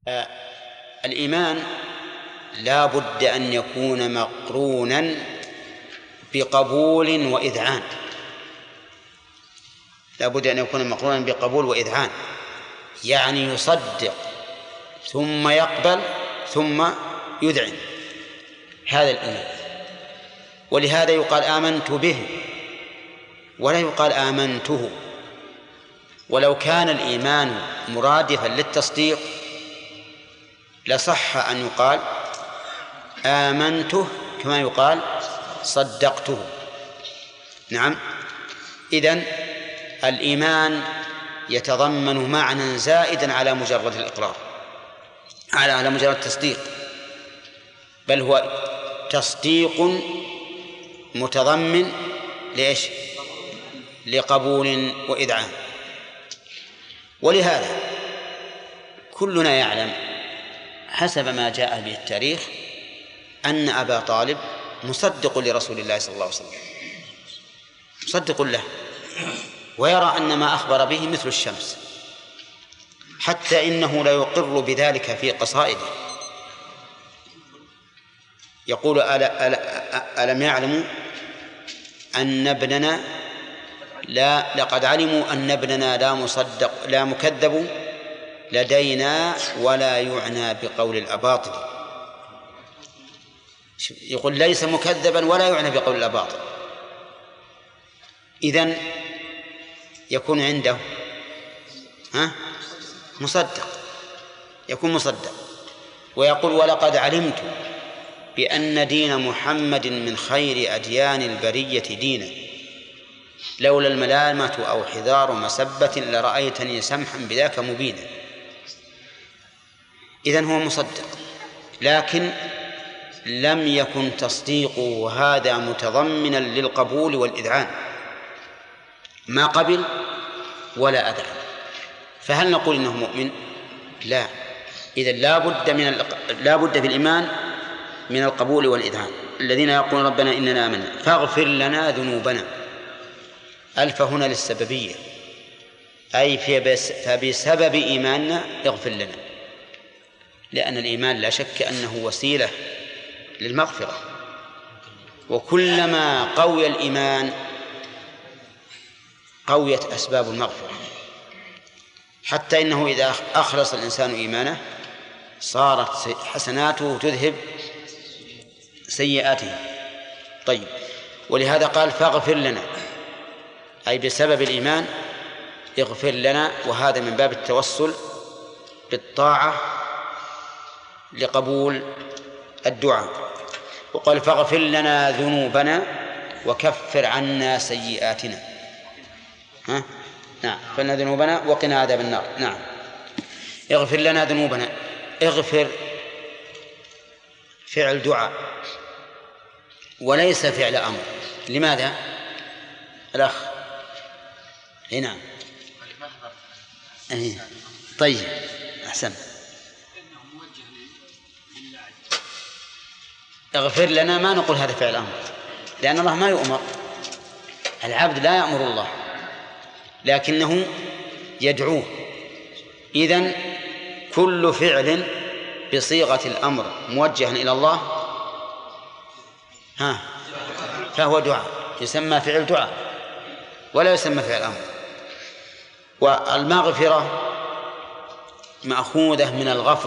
آه، الإيمان لا بد أن يكون مقرونا بقبول وإذعان. لا بد أن يكون مقرونا بقبول وإذعان، يعني يصدق ثم يقبل ثم يذعن، هذا الإيمان. ولهذا يقال آمنت به ولا يقال آمنته. ولو كان الإيمان مرادفا للتصديق لصح أن يقال آمنته كما يقال صدقته. نعم. إذن الإيمان يتضمن معنى زائدا على مجرد الإقرار، على مجرد التصديق، بل هو تصديق متضمن لإيش؟ لقبول وإذعان. ولهذا كلنا يعلم حسب ما جاء به التاريخ أن أبا طالب مصدق لرسول الله صلى الله عليه وسلم، مصدق له، ويرى أن ما أخبر به مثل الشمس، حتى إنه لا يقر بذلك في قصائده. يقول ألم يعلموا أن ابننا لقد علموا أن ابننا لا مكذب لدينا ولا يعنى بقول الأباطل. يقول ليس مكذبا ولا يعنى بقول الأباطل، إذن يكون عنده مصدق، يكون مصدق. ويقول ولقد علمت بأن دين محمد من خير أديان البرية دينا لولا الملامة أو حذار مسبة لرأيتني سمحا بذاك مبينا. إذن هو مصدق، لكن لم يكن تصديقه هذا متضمنا للقبول والإذعان، ما قبل ولا أذعن. فهل نقول إنه مؤمن؟ لا. إذن لا بد في الإيمان من القبول والإذعان. الذين يقولون ربنا إننا آمنا فاغفر لنا ذنوبنا، ألف هنا للسببية، أي فبسبب إيماننا اغفر لنا، لأن الإيمان لا شك أنه وسيلة للمغفرة، وكلما قوي الإيمان قويت أسباب المغفرة، حتى إنه إذا أخلص الإنسان إيمانه صارت حسناته تذهب سيئاته. طيب، ولهذا قال فاغفر لنا، أي بسبب الإيمان اغفر لنا، وهذا من باب التوسل بالطاعة لقبول الدعاء. وقال فاغفر لنا ذنوبنا وكفر عنا سيئاتنا. نعم، فلنا ذنوبنا وقنا عذاب النار. نعم، اغفر لنا ذنوبنا. اغفر فعل دعاء وليس فعل أمر. لماذا؟ الأخ هنا. طيب، أحسن. اغفر لنا ما نقول هذا فعل أمر، لأن الله ما يؤمر، العبد لا يأمر الله لكنه يدعوه. إذن كل فعل بصيغة الأمر موجها إلى الله فهو دعاء، يسمى فعل دعاء ولا يسمى فعل أمر. والمغفرة مأخوذة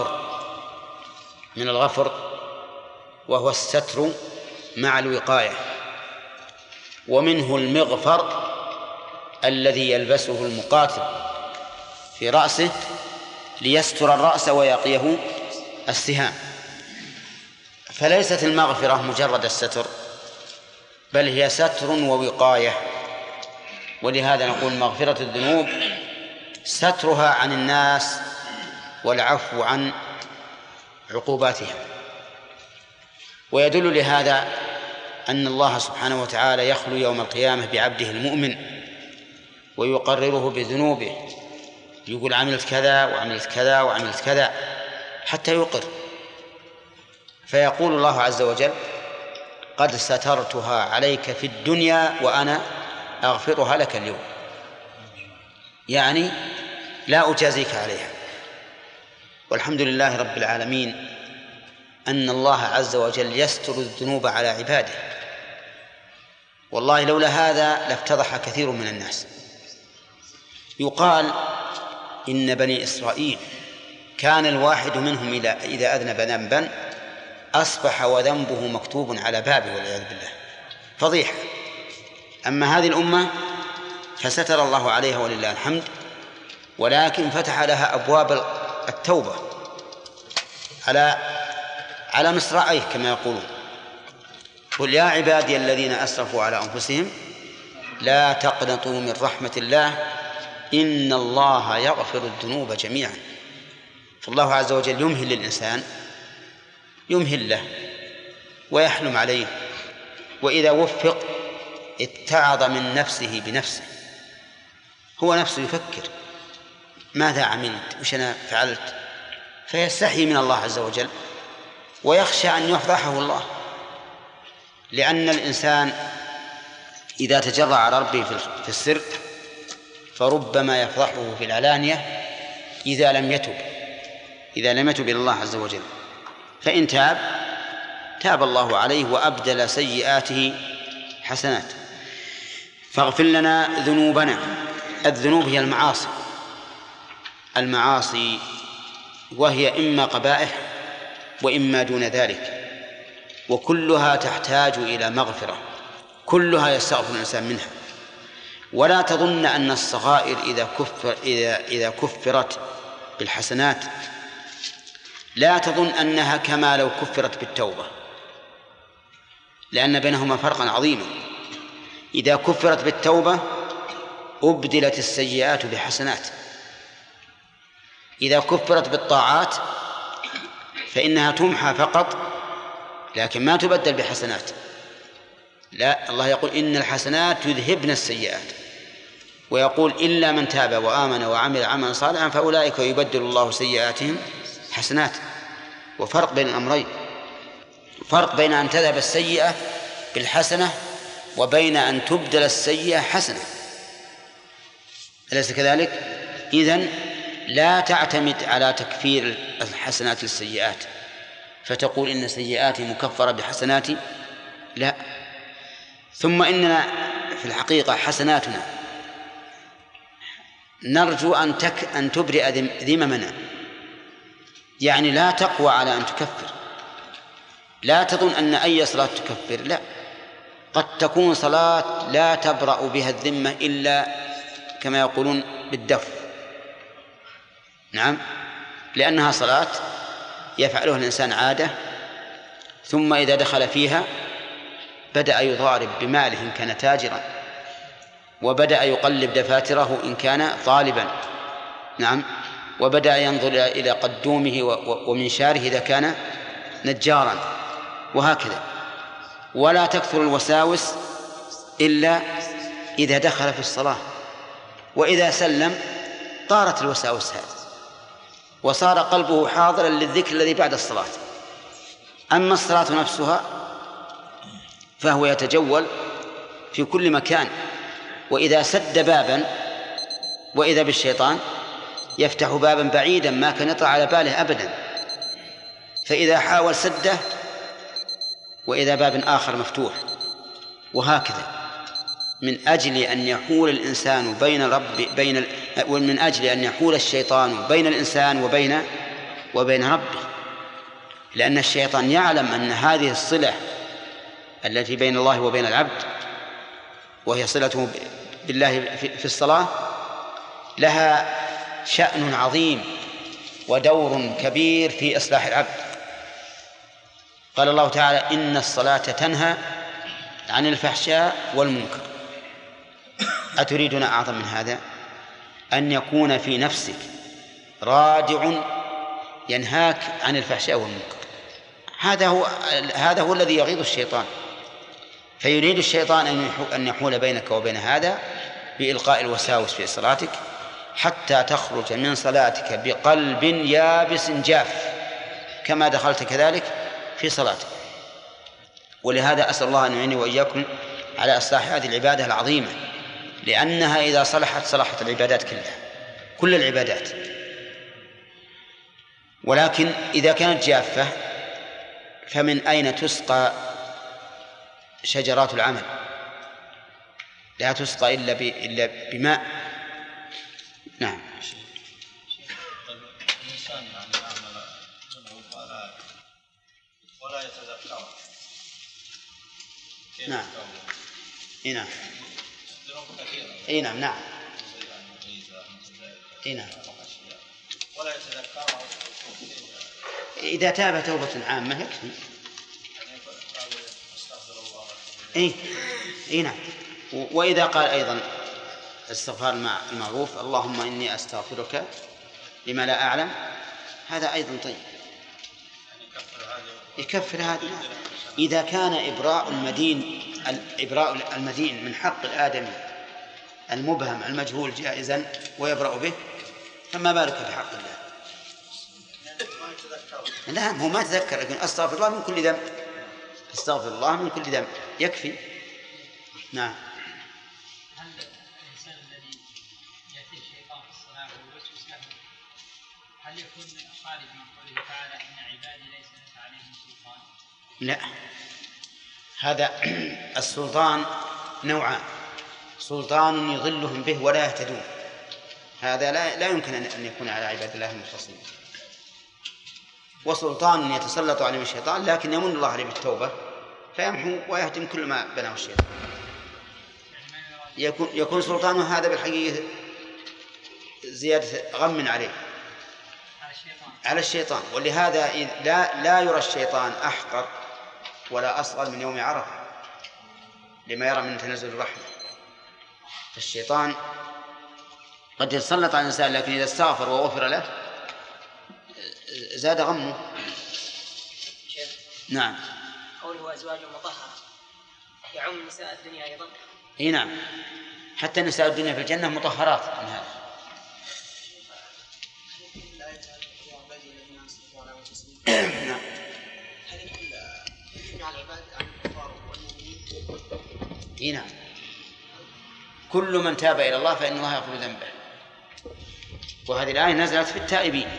من الغفر وهو الستر مع الوقاية، ومنه المغفر الذي يلبسه المقاتل في رأسه ليستر الرأس ويقيه السهام. فليست المغفرة مجرد الستر، بل هي ستر ووقاية. ولهذا نقول مغفرة الذنوب سترها عن الناس والعفو عن عقوباتها. ويدل لهذا أن الله سبحانه وتعالى يخلو يوم القيامة بعبده المؤمن ويقرره بذنوبه، يقول عملت كذا وعملت كذا وعملت كذا حتى يقر، فيقول الله عز وجل قد سترتها عليك في الدنيا وأنا أغفرها لك اليوم، يعني لا أجازيك عليها. والحمد لله رب العالمين أن الله عز وجل يستر الذنوب على عباده، والله لولا هذا لافتضح كثير من الناس. يقال إن بني إسرائيل كان الواحد منهم إذا أذنب ذنبا أصبح وذنبه مكتوب على بابه والعياذ بالله، فضيحة. أما هذه الأمة فستر الله عليها ولله الحمد، ولكن فتح لها أبواب التوبة على مصراعيه كما يقولون. قل يا عبادي الذين أسرفوا على أنفسهم لا تقنطوا من رحمة الله إن الله يغفر الذنوب جميعا. فالله عز وجل يمهل للإنسان، يمهل له ويحلم عليه، وإذا وفق اتعظ من نفسه بنفسه، هو نفسه يفكر ماذا عملت وش أنا فعلت، فيستحي من الله عز وجل ويخشى أن يفضحه الله، لأن الإنسان إذا تجرع على ربه في السر فربما يفضحه في العلانية إذا لم يتب إلى الله عز وجل. فإن تاب الله عليه وأبدل سيئاته حسنات. فاغفر لنا ذنوبنا. الذنوب هي المعاصي، وهي إما قبائح وإما دون ذلك، وكلها تحتاج إلى مغفرة، كلها يستغفر الإنسان منها. ولا تظن أن الصغائر إذا كفرت بالحسنات لا تظن أنها كما لو كفرت بالتوبة، لأن بينهما فرقا عظيما. إذا كفرت بالتوبة أبدلت السيئات بحسنات، إذا كفرت بالطاعات فإنها تمحى فقط لكن ما تبدل بحسنات. لا، الله يقول إن الحسنات يذهبن السيئات، ويقول إلا من تاب وآمن وعمل عملا صالحا فأولئك يبدل الله سيئاتهم حسنات. وفرق بين الأمرين، فرق بين أن تذهب السيئة بالحسنة وبين أن تبدل السيئة حسنة، أليس كذلك؟ إذن لا تعتمد على تكفير الحسنات للسيئات فتقول إن سيئاتي مكفرة بحسناتي، لا. ثم إننا في الحقيقة حسناتنا نرجو أن تبرئ ذممنا، يعني لا تقوى على أن تكفر. لا تظن أن أي صلاة تكفر، لا، قد تكون صلاة لا تبرأ بها الذمة إلا كما يقولون بالدف، نعم، لأنها صلاة يفعلها الإنسان عادة، ثم إذا دخل فيها بدأ يضارب بماله إن كان تاجرا، وبدأ يقلب دفاتره إن كان طالبا، نعم، وبدأ ينظر إلى قدومه ومنشاره إذا كان نجارا، وهكذا. ولا تكثر الوساوس إلا إذا دخل في الصلاة، وإذا سلم طارت الوساوس هذه وصار قلبه حاضرا للذكر الذي بعد الصلاة. أما الصلاة نفسها فهو يتجول في كل مكان، وإذا سد بابا وإذا بالشيطان يفتح بابا بعيدا ما كان يطرأ على باله أبدا، فإذا حاول سده وإذا باب آخر مفتوح، وهكذا. من أجل أن يحول الإنسان من أجل أن يحول الشيطان بين الإنسان وبين ربه، لأن الشيطان يعلم أن هذه الصلة التي بين الله وبين العبد وهي صلته بالله في الصلاة لها شأن عظيم ودور كبير في إصلاح العبد. قال الله تعالى إن الصلاة تنهى عن الفحشاء والمنكر. أتريدون أعظم من هذا؟ أن يكون في نفسك رادع ينهاك عن الفحشاء والمنكر. هذا هو الذي يغيظ الشيطان، فيريد الشيطان أن يحول بينك وبين هذا بإلقاء الوساوس في صلاتك حتى تخرج من صلاتك بقلب يابس جاف كما دخلت كذلك في صلاتك. ولهذا أسأل الله أن يعيني وإياكم على إصلاح هذه العبادة العظيمة، لأنها إذا صلحت العبادات كلها، كل العبادات. ولكن إذا كانت جافة فمن أين تسقى شجرات العمل؟ لا تسقى إلا بماء. نعم. الإنسان يعني يعمل ولا يتذكر. نعم. نعم. نعم. نعم. نعم. ولا يتذكر. إذا تاب توبة عامة يكفي. نعم. وإذا قال أيضا استغفار المعروف اللهم إني أستغفرك لما لا أعلم، هذا أيضا طيب، يكفر هذا. إذا كان إبراء المدين من حق الآدمي المبهم المجهول جائزا ويبرأ به، فما بالك بحق الله؟ لا، هو ما تذكر، لكن أستغفر الله من كل ذنب، أستغفر الله من كل ذنب يكفي. نعم. هل الإنسان الذي يأتيه الشيطان في الصلاة ويوسوس له هل يكون خالد من قوله تعالى إن عبادي ليس لك عليهم سلطان؟ لا، هذا السلطان نوعان: سلطان يضلهم به ولا يهتدون، هذا لا يمكن أن يكون على عباد الله المخلصين، وسلطان يتسلط عليه الشيطان لكن يمن الله عليه بالتوبة فيمحو ويهدم كل ما بناه الشيطان. يكون سلطانه هذا بالحقيقة زيادة غم على الشيطان. ولهذا لا يرى الشيطان أحقر ولا أصغر من يوم عرفة لما يرى من تنزل الرحمة. فالشيطان قد يتسلط على الإنسان، لكن إذا استغفر وغفر له زاد غمه. نعم. قوله أزواج مطهرة يعم نساء الدنيا أيضا؟ نعم، حتى نساء الدنيا في الجنة مطهرات من هذا. نعم. نعم، كل من تاب إلى الله فإن الله يغفر ذنبه. وهذه الآية نزلت في التائبين.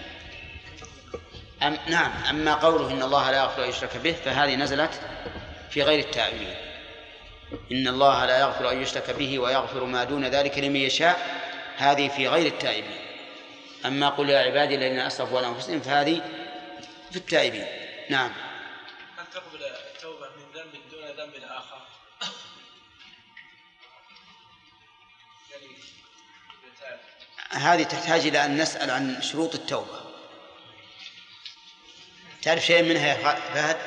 نعم. أما قوله إن الله لا يغفر أن يشرك به فهذه نزلت في غير التائبين. إن الله لا يغفر أن يشرك به ويغفر ما دون ذلك لمن يشاء، هذه في غير التائبين. أما قل يا عبادي الذين أسرفوا على أنفسهم فهذه في التائبين. نعم. هل تقبل التوبة من ذنب دون ذنب آخر؟ هذه تحتاج إلى أن نسأل عن شروط التوبة. تعرف شيء منها يا فهد؟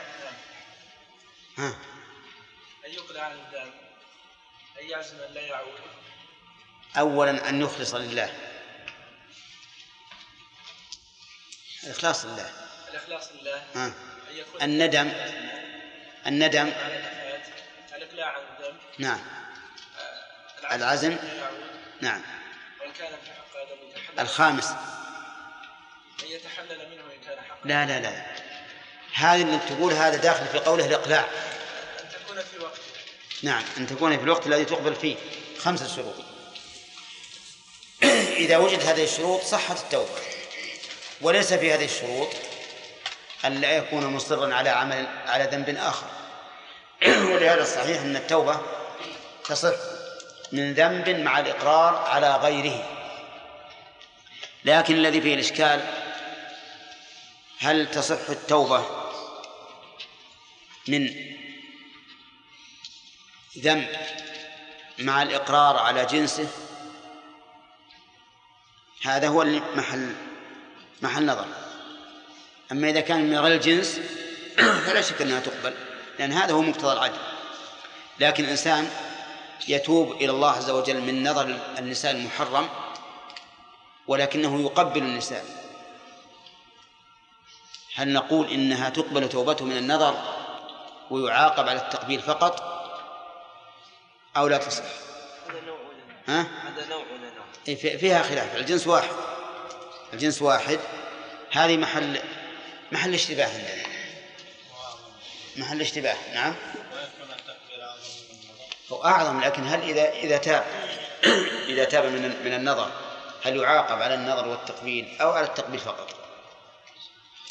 أن يقلع عن الذنب، أن يعزم أن لا يعود. أولا أن يخلص لله، الإخلاص لله. الندم الإقلاع عن الذنب. نعم. العزم. نعم. وإن كان في حق آدم يتحلل. الخامس أن يتحلل منه إن كان حقا. لا، هذا اللي تقول هذا داخل في قوله الإقلاع. أن تكون في وقت. نعم، أن تكون في الوقت الذي تقبل فيه. 5 شروط. إذا وجد هذه الشروط صحت التوبة. وليس في هذه الشروط أن لا يكون مصرا على ذنب آخر. ولهذا الصحيح أن التوبة تصح من ذنب مع الإقرار على غيره. لكن الذي فيه الإشكال هل تصح التوبة من ذنب مع الإقرار على جنسه؟ هذا هو محل نظر. أما إذا كان من غير الجنس فلا شك أنها تقبل، لأن هذا هو مقتضى العدل. لكن الإنسان يتوب إلى الله عز وجل من نظر النساء المحرم ولكنه يقبل النساء، هل نقول إنها تقبل توبته من النظر ويعاقب على التقبيل فقط أو لا تصح؟ هذا نوع فيها خلاف. الجنس واحد. هذه محل اشتباه عندنا، محل اشتباه. نعم. هو أعظم، لكن هل إذا تاب من النظر هل يعاقب على النظر والتقبيل أو على التقبيل فقط؟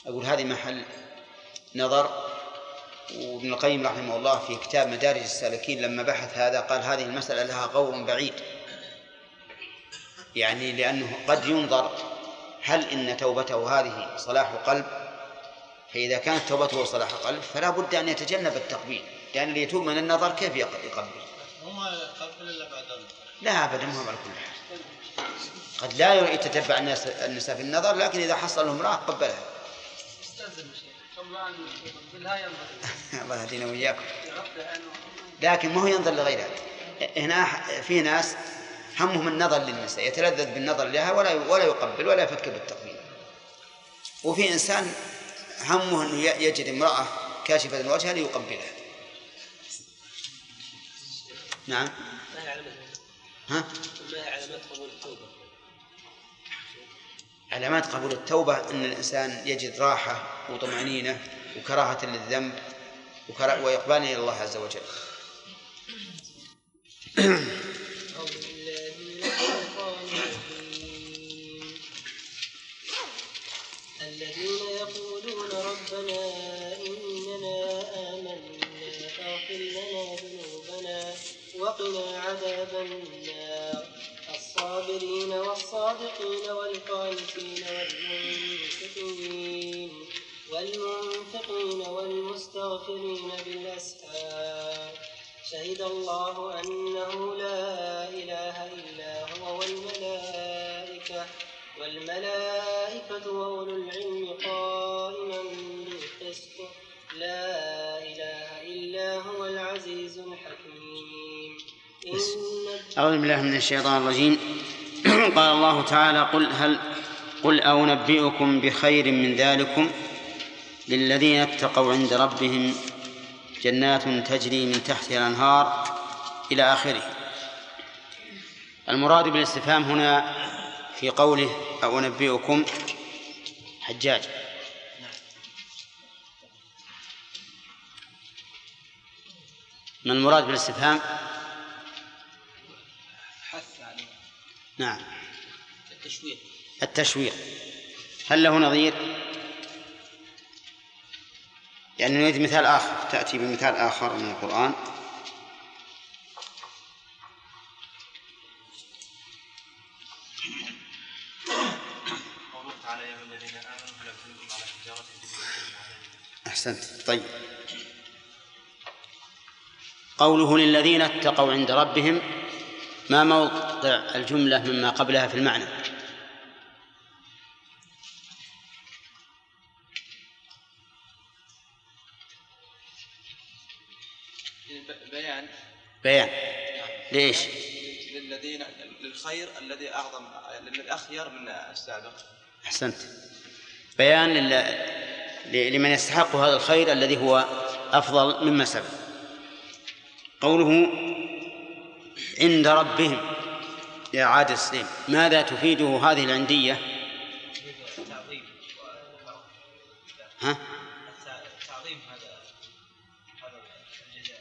أقول هذه محل نظر. وابن القيم رحمه الله في كتاب مدارج السالكين لما بحث هذا قال هذه المسألة لها غور بعيد، يعني لأنه قد ينظر هل إن توبته هذه صلاح قلب، فإذا كانت توبته صلاح قلب فلا بد أن يتجنب التقبيل، لأن اللي يتوب من النظر كيف يقبل؟ وما يقبل إلا بعد لا أبدا، ما هو على كل حال. قد لا يتتبع النساء في النظر، لكن إذا حصل امرأة قبلها. الله يهدينا وإياكم. لكن ما هو ينظر لغيرها. هنا في ناس همهم النظر للنساء، يتلذذ بالنظر لها ولا يقبل ولا يفكر بالتقبيل. وفي إنسان همه أنه يجد امرأة كاشفة الوجه ليقبلها. نعم. ها؟ علامات قبول التوبة أن الإنسان يجد راحة وطمأنينة وكراهة للذنب وإقبال إلى الله عز وجل. الذين يقولون ربنا إننا آمنا فاغفر لنا ذنوبنا وقنا عذاب النار الصابرين والصادقين والقانتين والمنفقين والمستغفرين بالأسحار شهد الله أنه لا إله إلا هو والملائكة وأولو العلم قائما بالقسط لا إله إلا هو العزيز الحكيم. أعوذ بالله من الشيطان الرجيم. قال الله تعالى قل أنبئكم بخير من ذلكم للذين اتقوا عند ربهم جنات تجري من تحتها الأنهار إلى آخره. المراد بالاستفهام هنا في قوله أنبئكم حجاج. ما المراد بالاستفهام؟ نعم التشويق. هل له نظير؟ يعني نريد مثال آخر، تأتي بمثال آخر من القرآن. أحسنت. طيب، قوله للذين اتقوا عند ربهم، ما موقع الجملة مما قبلها في المعنى؟ بيان. ليش؟ للخير الذي أعظم للأخير من السابق. أحسنت. بيان لمن يستحق هذا الخير الذي هو أفضل مما سبق. قوله عند ربهم يا عادل سليم، ماذا تفيده هذه العندية؟ ها؟ تعظيم هذا الجزاء.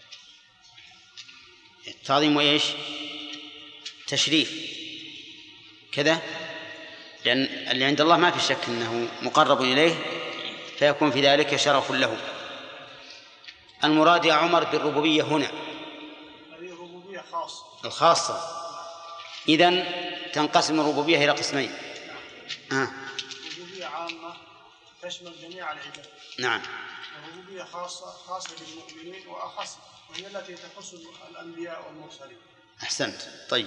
تعظيم وإيش؟ تشريف كذا، لأن اللي عند الله ما في شك أنه مقرب إليه، فيكون في ذلك شرف له. المراد يا عمر بالربوبية هنا هذه ربوبية خاصة الخاصة. إذن تنقسم الربوبية إلى قسمين. ربوبية عامة تشمل جميع العباد. نعم. وربوبية خاصة بالمؤمنين وأخص، وهي التي تخص الأنبياء والمرسلين. أحسنت. طيب،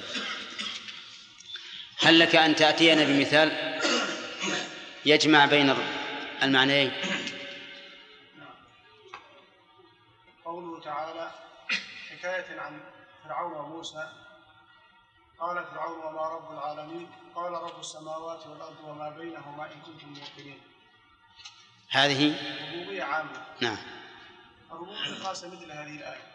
هل لك أن تأتينا بمثال يجمع بين المعنيين؟ قوله تعالى حكاية عن فرعون وموسى: قال فرعون وما رب العالمين؟ قال رب السماوات والأرض وما بينهما إن كنتم موقنين. هذه ربوبية عامة. نعم. الربوبية خاصة مثل هذه الآية.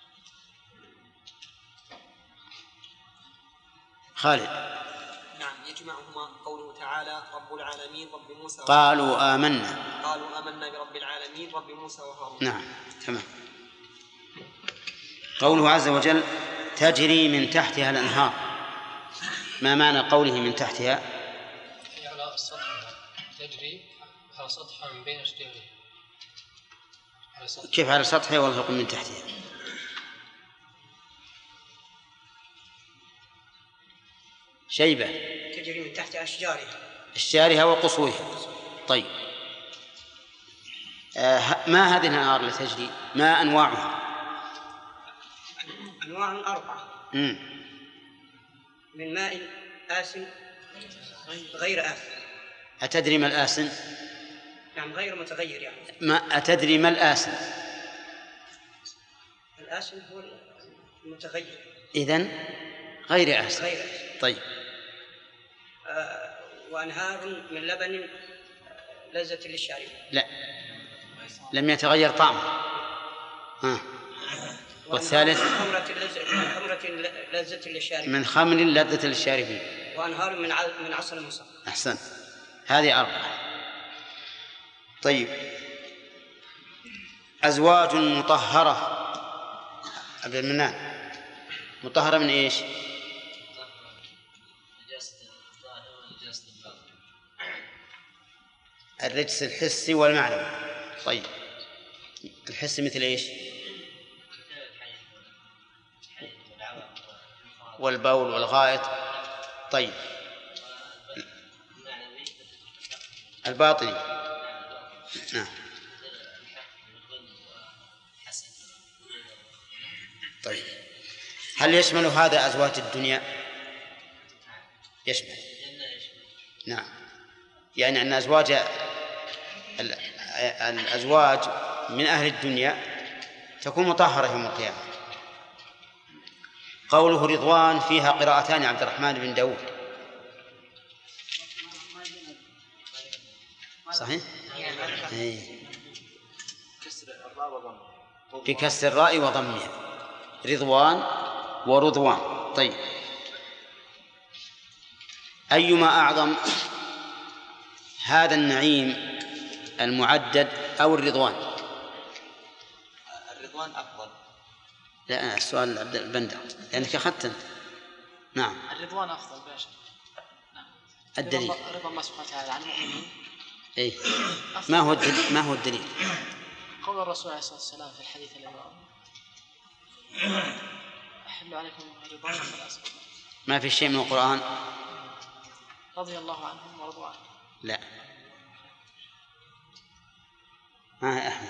خالد. نعم، يجمعهما قوله تعالى رب العالمين رب موسى قالوا آمنا برب العالمين رب موسى وهارون. نعم، تمام. قوله عز وجل تجري من تحتها الأنهار، ما معنى قوله من تحتها؟ على السطح تجري على سطح من بين أشجاره. كيف على سطحه والغرق من تحتها؟ شيبة تجري من تحت أشجارها وقصورها. طيب ما هذه الأنهار التي تجري؟ ما أنواعها؟ أنواع 4 من ماء آسن غير آسن. أتدري ما الآسن؟ يعني غير متغير يعني. ما أتدري ما الآسن؟ الآسن هو المتغير. إذن غير آسن. طيب وأنهار من لبن لذة للشارب. لا، لم يتغير طعمه. والثالث خمرة لذة للشارب. من خمر لذة للشاربين. وأنهار من عسل مصفى. أحسن، هذه 4. طيب أزواج مطهرة. عبد المنان، مطهرة من إيش؟ الرجس الحسي والمعنوي. طيب الحسي مثل إيش؟ والبول والغائط. طيب الباطني. نعم. طيب هل يشمل هذا أزواج الدنيا؟ يشمل. نعم، يعني أن الأزواج من أهل الدنيا تكون مطهرة يوم القيامة. قوله رضوان فيها قراءتان عبد الرحمن بن داود. صحيح؟ بكسر الراء وضمها، رضوان ورضوان. طيب أيما أعظم، هذا النعيم المعدد أو الرضوان؟ الرضوان أفضل. لا، السؤال عبد البندر لأنك أخذت. نعم الرضوان أفضل باشا. نعم. الدليل رضا الله سبحانه وتعالى عن المؤمنين. إيه؟ ما هو الدليل؟ قول الرسول عليه الصلاة والسلام في الحديث الذي أحل عليكم رضوان فلا أسأل. ما في شيء من القرآن رضي الله عنهم ورضوا عنه. لا. ها أحمد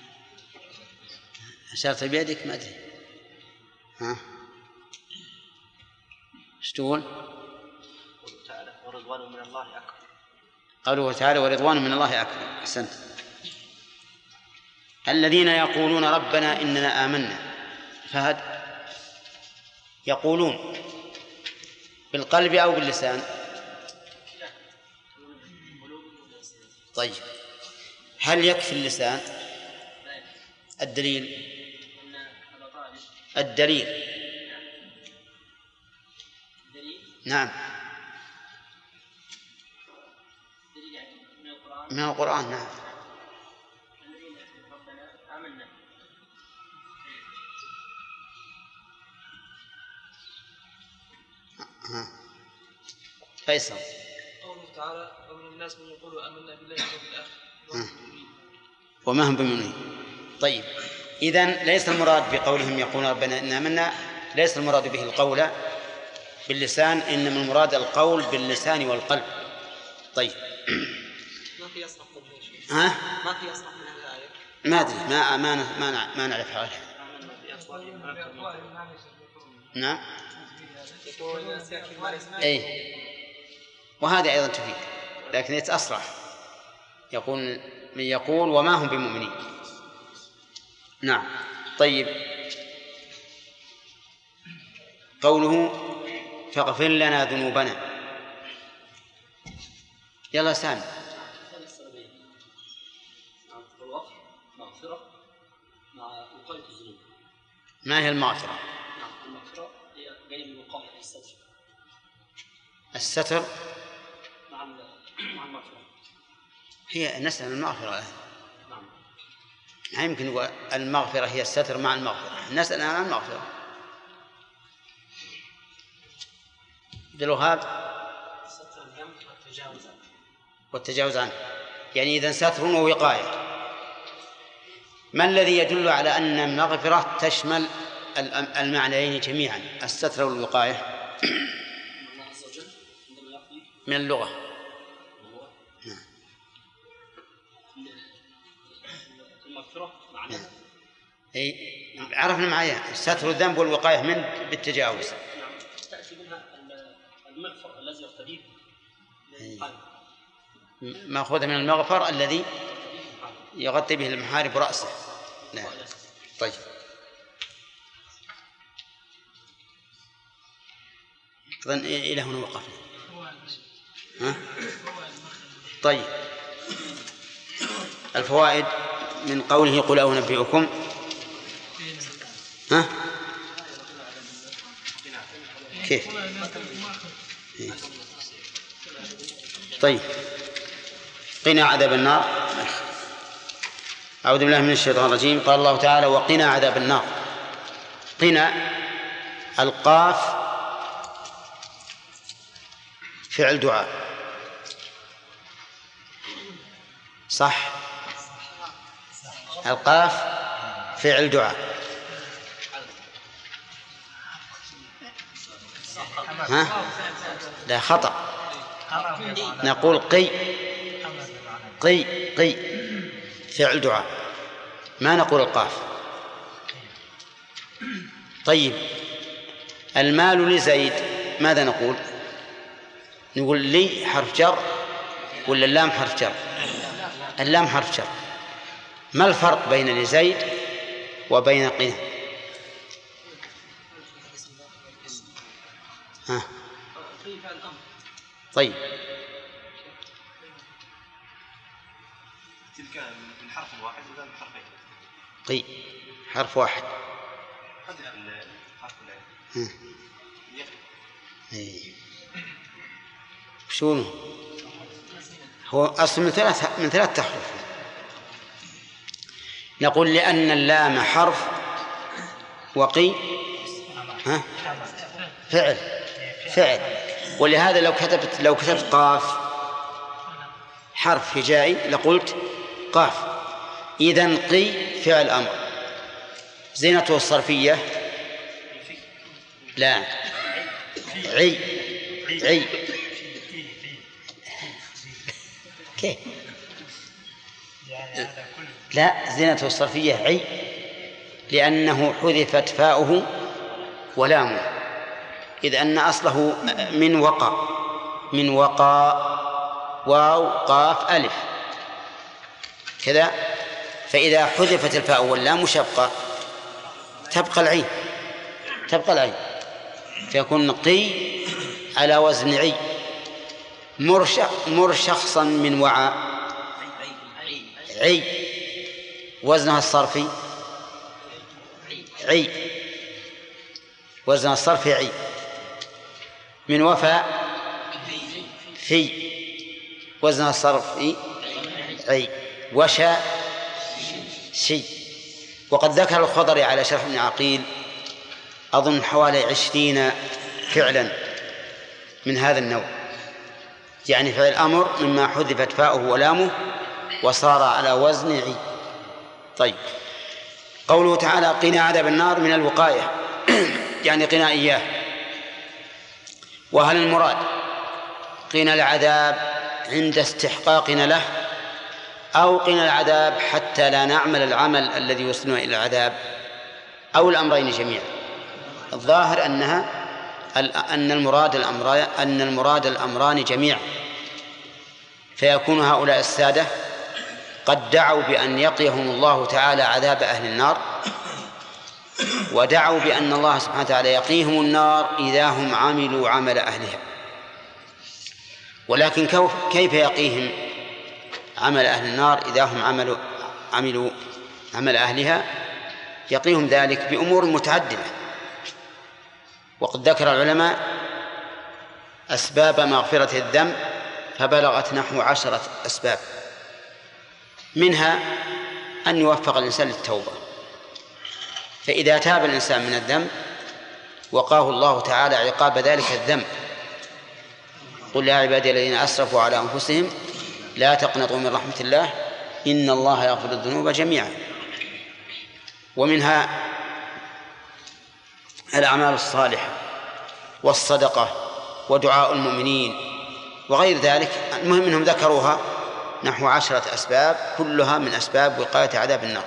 أشرت بيدك، ما أدري. ايش تقول؟ ورضوان من الله أكبر. قوله تعالى ورضوان من الله أكبر. أحسنت. الذين يقولون ربنا إننا آمنا. فهد يقولون بالقلب أو باللسان؟ طيب هل يكفي اللسان؟ الدليل نعم من القرآن. نعم فيصل. قوله تعالى ومن الناس من يقول آمنا بالله واليوم الآخر وما هم بمؤمنين. طيب إذن ليس المراد بقولهم يقولون ربنا إننا آمنا، ليس المراد به القول باللسان، إنما المراد القول باللسان والقلب. طيب ما في يصرف ما في يصرف من الآية. ما أدري، ما نعرف حالها. نعم أي، وهذا أيضا تفيد، لكن يتأصرح يقول من يقول وما هم بمؤمنين. نعم. طيب قوله فاغفر لنا ذنوبنا. يلا سامي. ما هي المغفرة؟ المغفرة هي جاية من وقاية الستر. الستر مع المغفرة. هي نسأل المغفرة الآن. ما يمكن نقول المغفرة هي الستر مع المغفرة، نسأل عن المغفرة. عبد الوهاب. ستر الذنب والتجاوز عنه. والتجاوز عنه. يعني إذن ستر ووقاية. ما الذي يدل على أن المغفرة تشمل المعنيين جميعا، الستر والوقاية؟ من اللغة. المغفرة معناها عرفنا معايا ستر الذنب والوقاية منه بالتجاوز. تأتي منها المغفر الذي يقتضيه مأخوذ من المغفر الذي يغطي به المحارب رأسه. نعم. طيب. إذن إلى هنا وقفنا. طيب، الفوائد من قوله قل أنبئكم. كيف؟ طيب، قنا عذاب النار. أعوذ بالله من الشيطان الرجيم. قال الله تعالى وقنا عذاب النار. قنا القاف فعل دعاء، صح؟ القاف فعل دعاء. لا، خطأ. نقول قي فعل دعاء، ما نقول القاف. طيب، المال لزيد ماذا نقول؟ نقول لي حرف جر ولا اللام حرف جر؟ اللام حرف جر. ما الفرق بين لزيد وبين قنا؟ طيب، تلك من حرف واحد وذا من حرفين. قي حرف واحد. شنو هو أصل من ثلاث تحرف. نقول لأن اللام حرف وقي فعل، ولهذا لو كتبت قاف حرف هجائي لقلت قاف. إذن قي فعل أمر. زينته الصرفية لا، عي كيف؟ لا، زينته الصرفية عي لأنه حذفت فاؤه ولامه، إذ أن أصله من وقى واو قاف ألف كذا، فإذا حذفت الفاء واللام شقة تبقى العين، فيكون قي على وزن عي. مر شخصا من وعاء عي، وزنها الصرفي عي، وزنها الصرفي عي. من وفاء في، وزنها الصرفي عي. وشاء شي. وقد ذكر الخضري على شرح ابن عقيل أظن حوالي 20 فعلا من هذا النوع، يعني فعل أمر مما حذفت فاؤه ولامه وصار على وزن عي. طيب، قوله تعالى قنا عذاب النار من الوقاية يعني قنا إياه. وهل المراد قنا العذاب عند استحقاقنا له، أو قنا العذاب حتى لا نعمل العمل الذي يوصلنا إلى العذاب، أو الأمرين جميعا؟ الظاهر أن المراد الأمران جميعا، فيكون هؤلاء السادة قد دعوا بأن يقيهم الله تعالى عذاب أهل النار، ودعوا بأن الله سبحانه وتعالى يقيهم النار إذا هم عملوا عمل أهلها. ولكن كيف يقيهم عمل أهل النار إذا هم عملوا عمل أهلها؟ يقيهم ذلك بأمور متعددة، وقد ذكر العلماء أسباب مغفرة الذنب فبلغت نحو 10 أسباب، منها أن يوفق الإنسان للتوبة، فإذا تاب الإنسان من الذنب وقاه الله تعالى عقاب ذلك الذنب. قل يا عبادي الذين أسرفوا على أنفسهم لا تقنطوا من رحمة الله إن الله يغفر الذنوب جميعا. ومنها الأعمال الصالحة والصدقة ودعاء المؤمنين وغير ذلك. المهم أنهم ذكروها نحو 10 أسباب كلها من أسباب وقاية عذاب النار،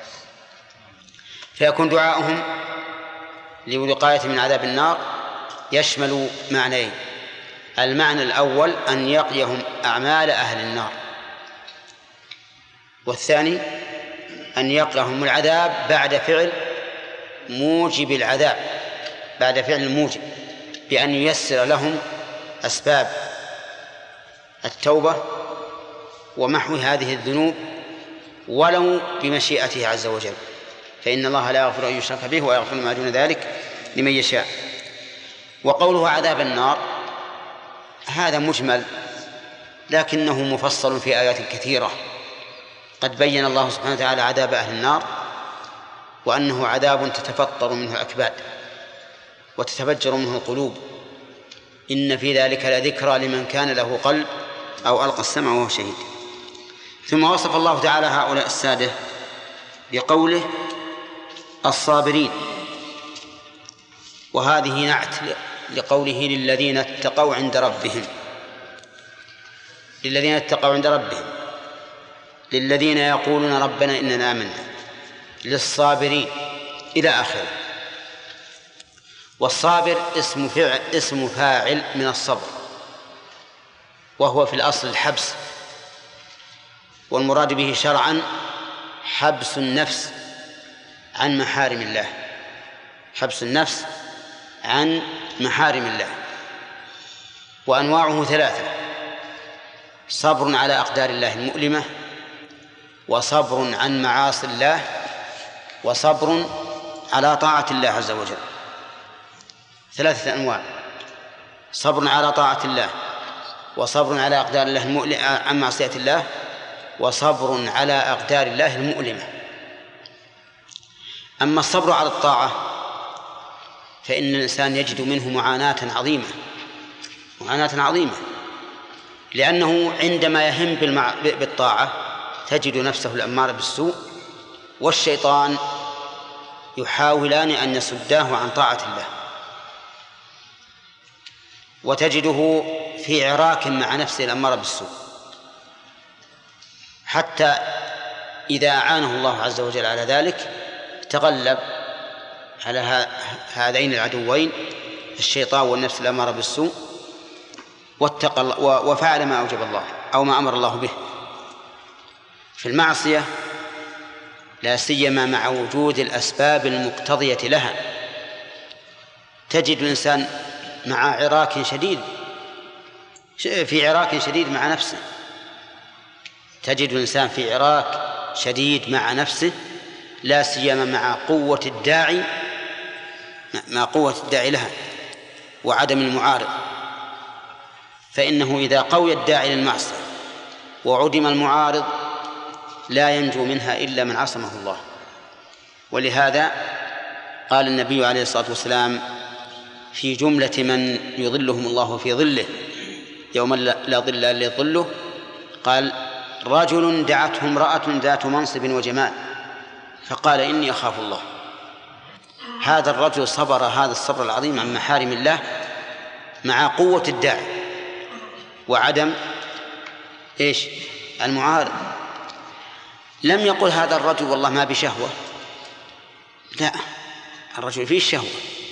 فيكون دعاؤهم لوقاية من عذاب النار يشمل معنيين: المعنى الأول أن يقيهم أعمال أهل النار، والثاني أن يقيهم العذاب بعد فعل موجب العذاب، بعد فعل الموجب، بأن ييسر لهم أسباب التوبة ومحو هذه الذنوب ولو بمشيئته عز وجل، فإن الله لا يغفر أن يشرك به ويغفر ما دون ذلك لمن يشاء. وقوله عذاب النار هذا مجمل لكنه مفصل في آيات كثيرة. قد بين الله سبحانه وتعالى عذاب أهل النار وأنه عذاب تتفطر منه الأكباد وتتفجر منه القلوب، إن في ذلك لذكرى لمن كان له قلب أو ألقى السمع وهو شهيد. ثم وصف الله تعالى هؤلاء السادة بقوله الصابرين، وهذه نعت لقوله للذين اتقوا عند ربهم، للذين اتقوا عند ربهم، للذين يقولون ربنا إننا آمنا، للصابرين إلى آخره. والصابر اسم فاعل من الصبر، وهو في الأصل الحبس، والمراد به شرعا حبس النفس عن محارم الله، حبس النفس عن محارم الله. وأنواعه 3: صبر على أقدار الله المؤلمة، وصبر عن معاصي الله، وصبر على طاعة الله عز وجل. 3 أنواع: صبر على طاعة الله، وصبر على أقدار الله المؤلمة عن معصية الله، وصبر على أقدار الله المؤلمة. أما الصبر على الطاعة فإن الإنسان يجد منه معاناة عظيمة، لأنه عندما يهم بالطاعة تجد نفسه الأمارة بالسوء والشيطان يحاولان أن يصداه عن طاعة الله، وتجده في عراك مع نفسه الأمارة بالسوء، حتى إذا أعانه الله عز وجل على ذلك تغلب على هذين العدوين الشيطان والنفس الأمارة بالسوء وفعل ما أوجب الله أو ما أمر الله به. في المعصية لا سيما مع وجود الأسباب المقتضية لها تجد الإنسان مع عراك شديد مع نفسه، تجد الإنسان في عراك شديد مع نفسه، لا سيما مع قوة الداعي لها وعدم المعارض. فإنه إذا قوي الداعي للمعصية وعدم المعارض لا ينجو منها إلا من عصمه الله. ولهذا قال النبي عليه الصلاة والسلام في جملة من يظلهم الله في ظله يوم لا ظل إلا ظله، قال: رجل دعته امرأة ذات منصب وجمال فقال إني أخاف الله. هذا الرجل صبر هذا الصبر العظيم عن محارم الله مع قوة الداعي وعدم المعارض. لم يقل هذا الرجل والله ما بشهوة، لا، الرجل فيه الشهوة.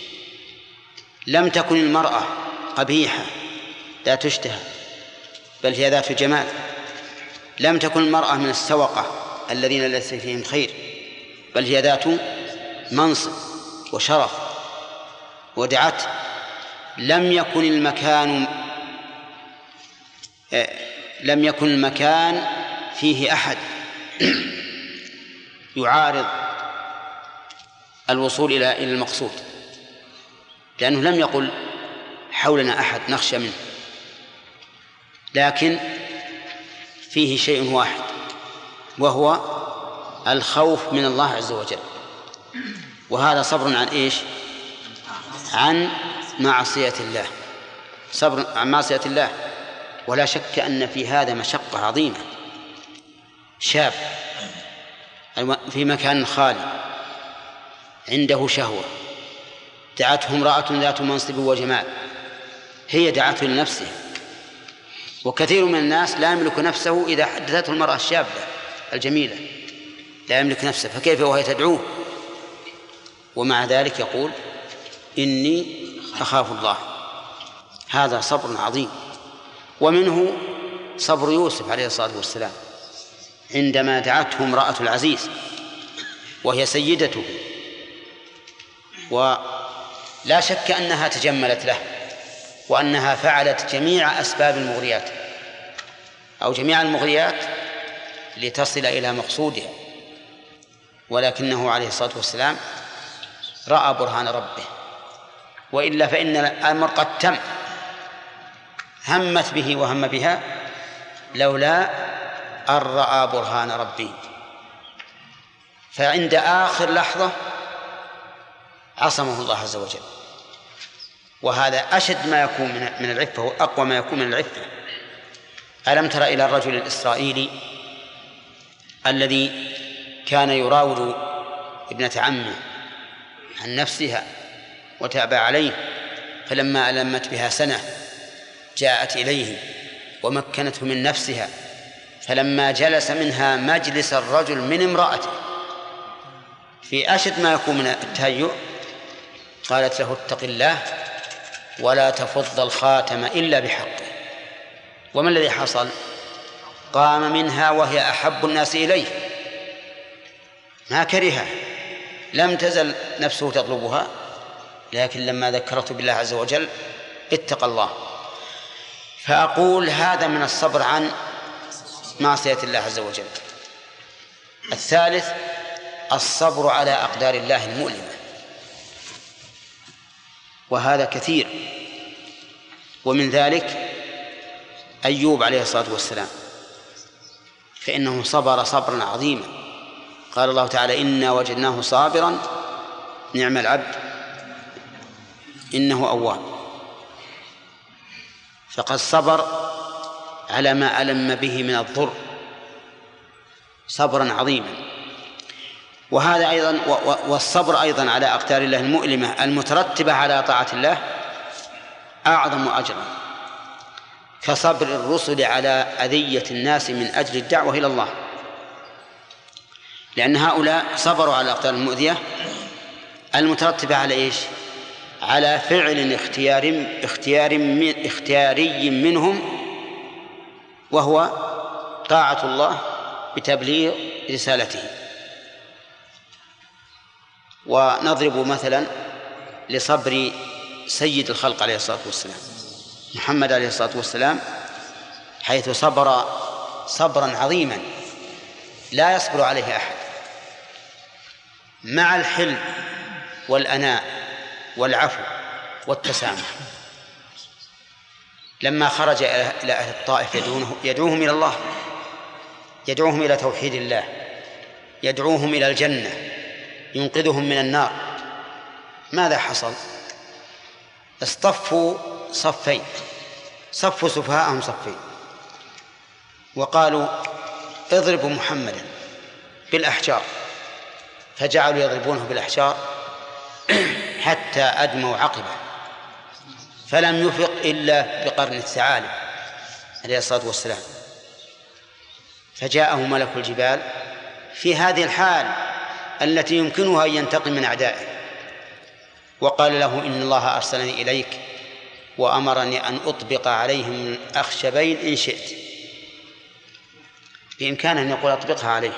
لم تكن المرأة قبيحة لا تشتهى بل هي ذات جمال. لم تكن المرأة من السوقة الذين ليس فيهم خير بل هي ذات منصب وشرف ودعته. لم يكن المكان فيه أحد يعارض الوصول إلى المقصود، لأنه لم يقل حولنا أحد نخشى منه، لكن فيه شيء واحد وهو الخوف من الله عز وجل. وهذا صبر عن عن معصية الله، صبر عن معصية الله ولا شك أن في هذا مشقة عظيمة. شاب في مكان خالي عنده شهوة، دعته امرأة ذات منصب وجمال، هي دعته لنفسه، وكثير من الناس لا يملك نفسه إذا حدثته المرأة الشابة الجميلة، لا يملك نفسه، فكيف وهي تدعوه؟ ومع ذلك يقول إني أخاف الله. هذا صبر عظيم. ومنه صبر يوسف عليه الصلاة والسلام عندما دعته امرأة العزيز وهي سيدته، ولا شك أنها تجملت له وأنها فعلت جميع أسباب المغريات أو جميع المغريات لتصل إلى مقصودها، ولكنه عليه الصلاة والسلام رأى برهان ربه، وإلا فإن الأمر قد تم، همت به وهم بها لولا أن رأى برهان ربه. فعند آخر لحظة عصمه الله عز وجل، وهذا أشد ما يكون من العفة وأقوى ما يكون من العفة. ألم تر إلى الرجل الإسرائيلي الذي كان يراود ابنة عمه عن نفسها وتأبى عليه، فلما ألمت بها سنة جاءت إليه ومكنته من نفسها، فلما جلس منها مجلس الرجل من امرأته في أشد ما يكون من التهيؤ قالت له اتق الله ولا تفض الخاتم إلا بحقه. وما الذي حصل؟ قام منها وهي أحب الناس إليه، ما كرهها، لم تزل نفسه تطلبها، لكن لما ذكرته بالله عز وجل اتقى الله. فأقول هذا من الصبر عن معصية الله عز وجل. الثالث الصبر على أقدار الله المؤلمة، وهذا كثير، ومن ذلك أيوب عليه الصلاة والسلام، فإنه صبر صبرا عظيما. قال الله تعالى إنا وجدناه صابرا نعم العبد إنه أواب. فقد صبر على ما ألم به من الضر صبرا عظيما. وهذا أيضا والصبر أيضا على أقدار الله المؤلمة المترتبة على طاعة الله أعظم أجرا، كصبر الرسل على أذية الناس من أجل الدعوة إلى الله، لأن هؤلاء صبروا على الأقدار المؤذية المترتبة على إيش؟ على فعل اختياري منهم، وهو طاعة الله بتبليغ رسالته. ونضرب مثلا لصبر سيد الخلق عليه الصلاة والسلام محمد عليه الصلاة والسلام، حيث صبر صبرا عظيما لا يصبر عليه أحد، مع الحلم والأناء والعفو والتسامح. لما خرج إلى أهل الطائف يدعوهم إلى الله، يدعوهم إلى توحيد الله، يدعوهم إلى الجنة، ينقذهم من النار، ماذا حصل؟ اصطفوا صفين، صفوا سفهاءهم صفين، وقالوا اضربوا محمدا بالأحجار، فجعلوا يضربونه بالأحجار حتى أدموا عقبه، فلم يفق إلا بقرن الثعالب عليه الصلاة والسلام. فجاءه ملك الجبال في هذه الحال التي يمكنها أن ينتقم من أعدائه، وقال له إن الله أرسلني إليك وأمرني أن أطبق عليهم الأخشبين إن شئت. بإمكانه أن يقول أطبقها عليه،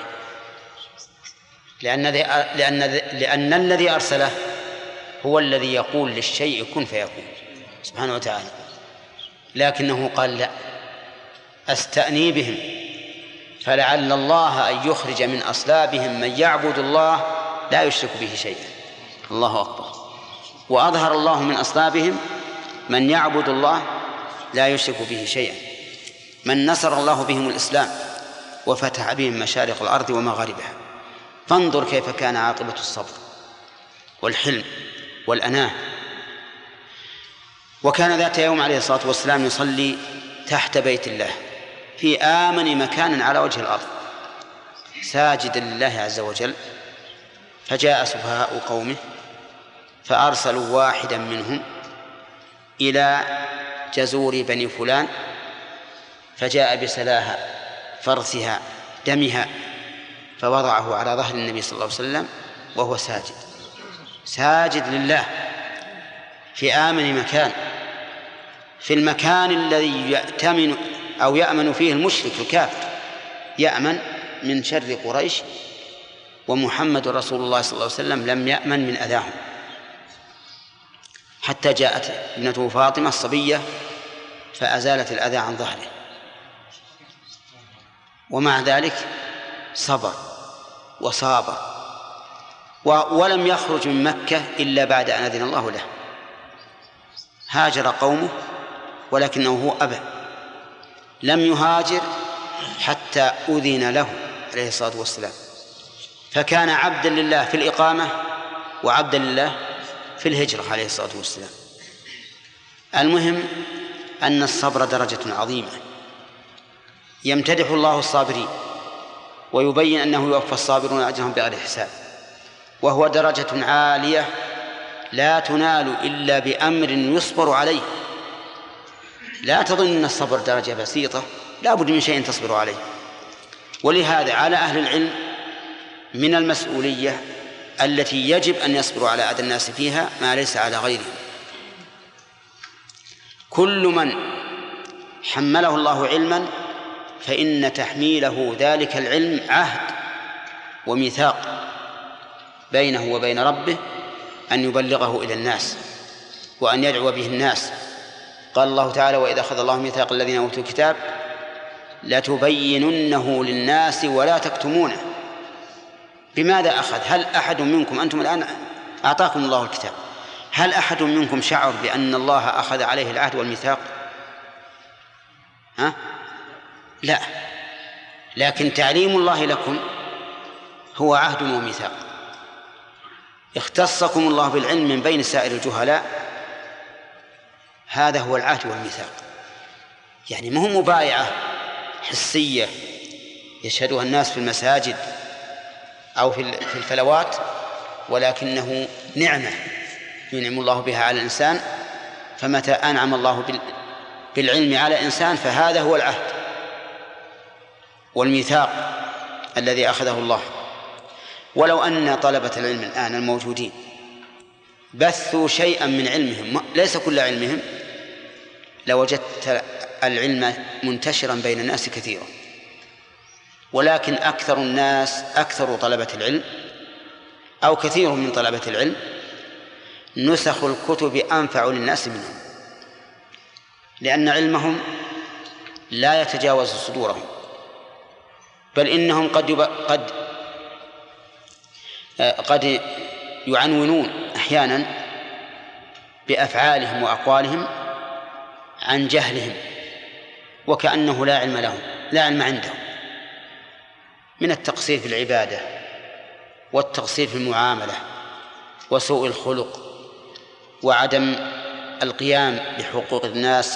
لأن الذي أرسله هو الذي يقول للشيء كن فيكون سبحانه وتعالى، لكنه قال لا، أستأني بهم فلعل الله أن يخرج من أصلابهم من يعبد الله لا يشرك به شيئا. الله أكبر. وأظهر الله من أصلابهم من يعبد الله لا يشرك به شيئا، من نصر الله بهم الإسلام وفتح بهم مشارق الأرض ومغاربها. فانظر كيف كان عاقبة الصبر والحلم والأناة. وكان ذات يوم عليه الصلاة والسلام يصلي تحت بيت الله في آمن مكان على وجه الأرض ساجدا لله عز وجل، فجاء سفهاء قومه فأرسلوا واحدا منهم إلى جزور بني فلان فجاء بسلاها فرثها دمها فوضعه على ظهر النبي صلى الله عليه وسلم وهو ساجد لله في آمن مكان، في المكان الذي يأتمن أو يأمن فيه المشرك الكافر، يأمن من شر قريش، ومحمد رسول الله صلى الله عليه وسلم لم يأمن من أذاهم، حتى جاءت ابنته فاطمة الصبية فأزالت الأذى عن ظهره، ومع ذلك صبر وصابر ولم يخرج من مكة إلا بعد أن أذن الله له. هاجر قومه ولكنه هو أبى، لم يهاجر حتى أذن له عليه الصلاة والسلام، فكان عبدا لله في الإقامة وعبدا لله في الهجرة عليه الصلاة والسلام. المهم أن الصبر درجة عظيمة يمتدح الله الصابرين ويبين أنه يوفى الصابرون أجرهم بغير حساب، وهو درجة عالية لا تنال إلا بأمر يصبر عليه. لا تظن أن الصبر درجة بسيطة، لا بد من شيء تصبر عليه. ولهذا على أهل العلم من المسؤولية التي يجب أن يصبروا على أذى الناس فيها ما ليس على غيرهم. كل من حمله الله علما فإن تحميله ذلك العلم عهد وميثاق بينه وبين ربه أن يبلغه إلى الناس وأن يدعو به الناس. قال الله تعالى: وإذا أخذ الله ميثاق الذين أوتوا الكتاب لتبيننه للناس ولا تكتمونه. بماذا أخذ؟ هل أحد منكم، أنتم الآن أعطاكم الله الكتاب، هل أحد منكم شعر بأن الله أخذ عليه العهد والميثاق؟ لا، لكن تعليم الله لكم هو عهد وميثاق. اختصكم الله بالعلم من بين سائر الجهلاء، هذا هو العهد والميثاق. يعني ما هو مبايعة حسية يشهدها الناس في المساجد أو في الفلوات، ولكنه نعمة ينعم الله بها على الإنسان. فمتى أنعم الله بالعلم على إنسان فهذا هو العهد والميثاق الذي أخذه الله. ولو أن طلبة العلم الآن الموجودين بثوا شيئا من علمهم، ليس كل علمهم، لوجدت العلم منتشرا بين الناس كثيرا. ولكن أكثر الناس، أكثر طلبة العلم أو كثير من طلبة العلم نسخ الكتب أنفع للناس منهم، لأن علمهم لا يتجاوز صدورهم، بل إنهم قد يعنونون أحيانا بأفعالهم وأقوالهم عن جهلهم، وكأنه لا علم لهم، لا علم عندهم، من التقصير في العبادة والتقصير في المعاملة وسوء الخلق وعدم القيام بحقوق الناس.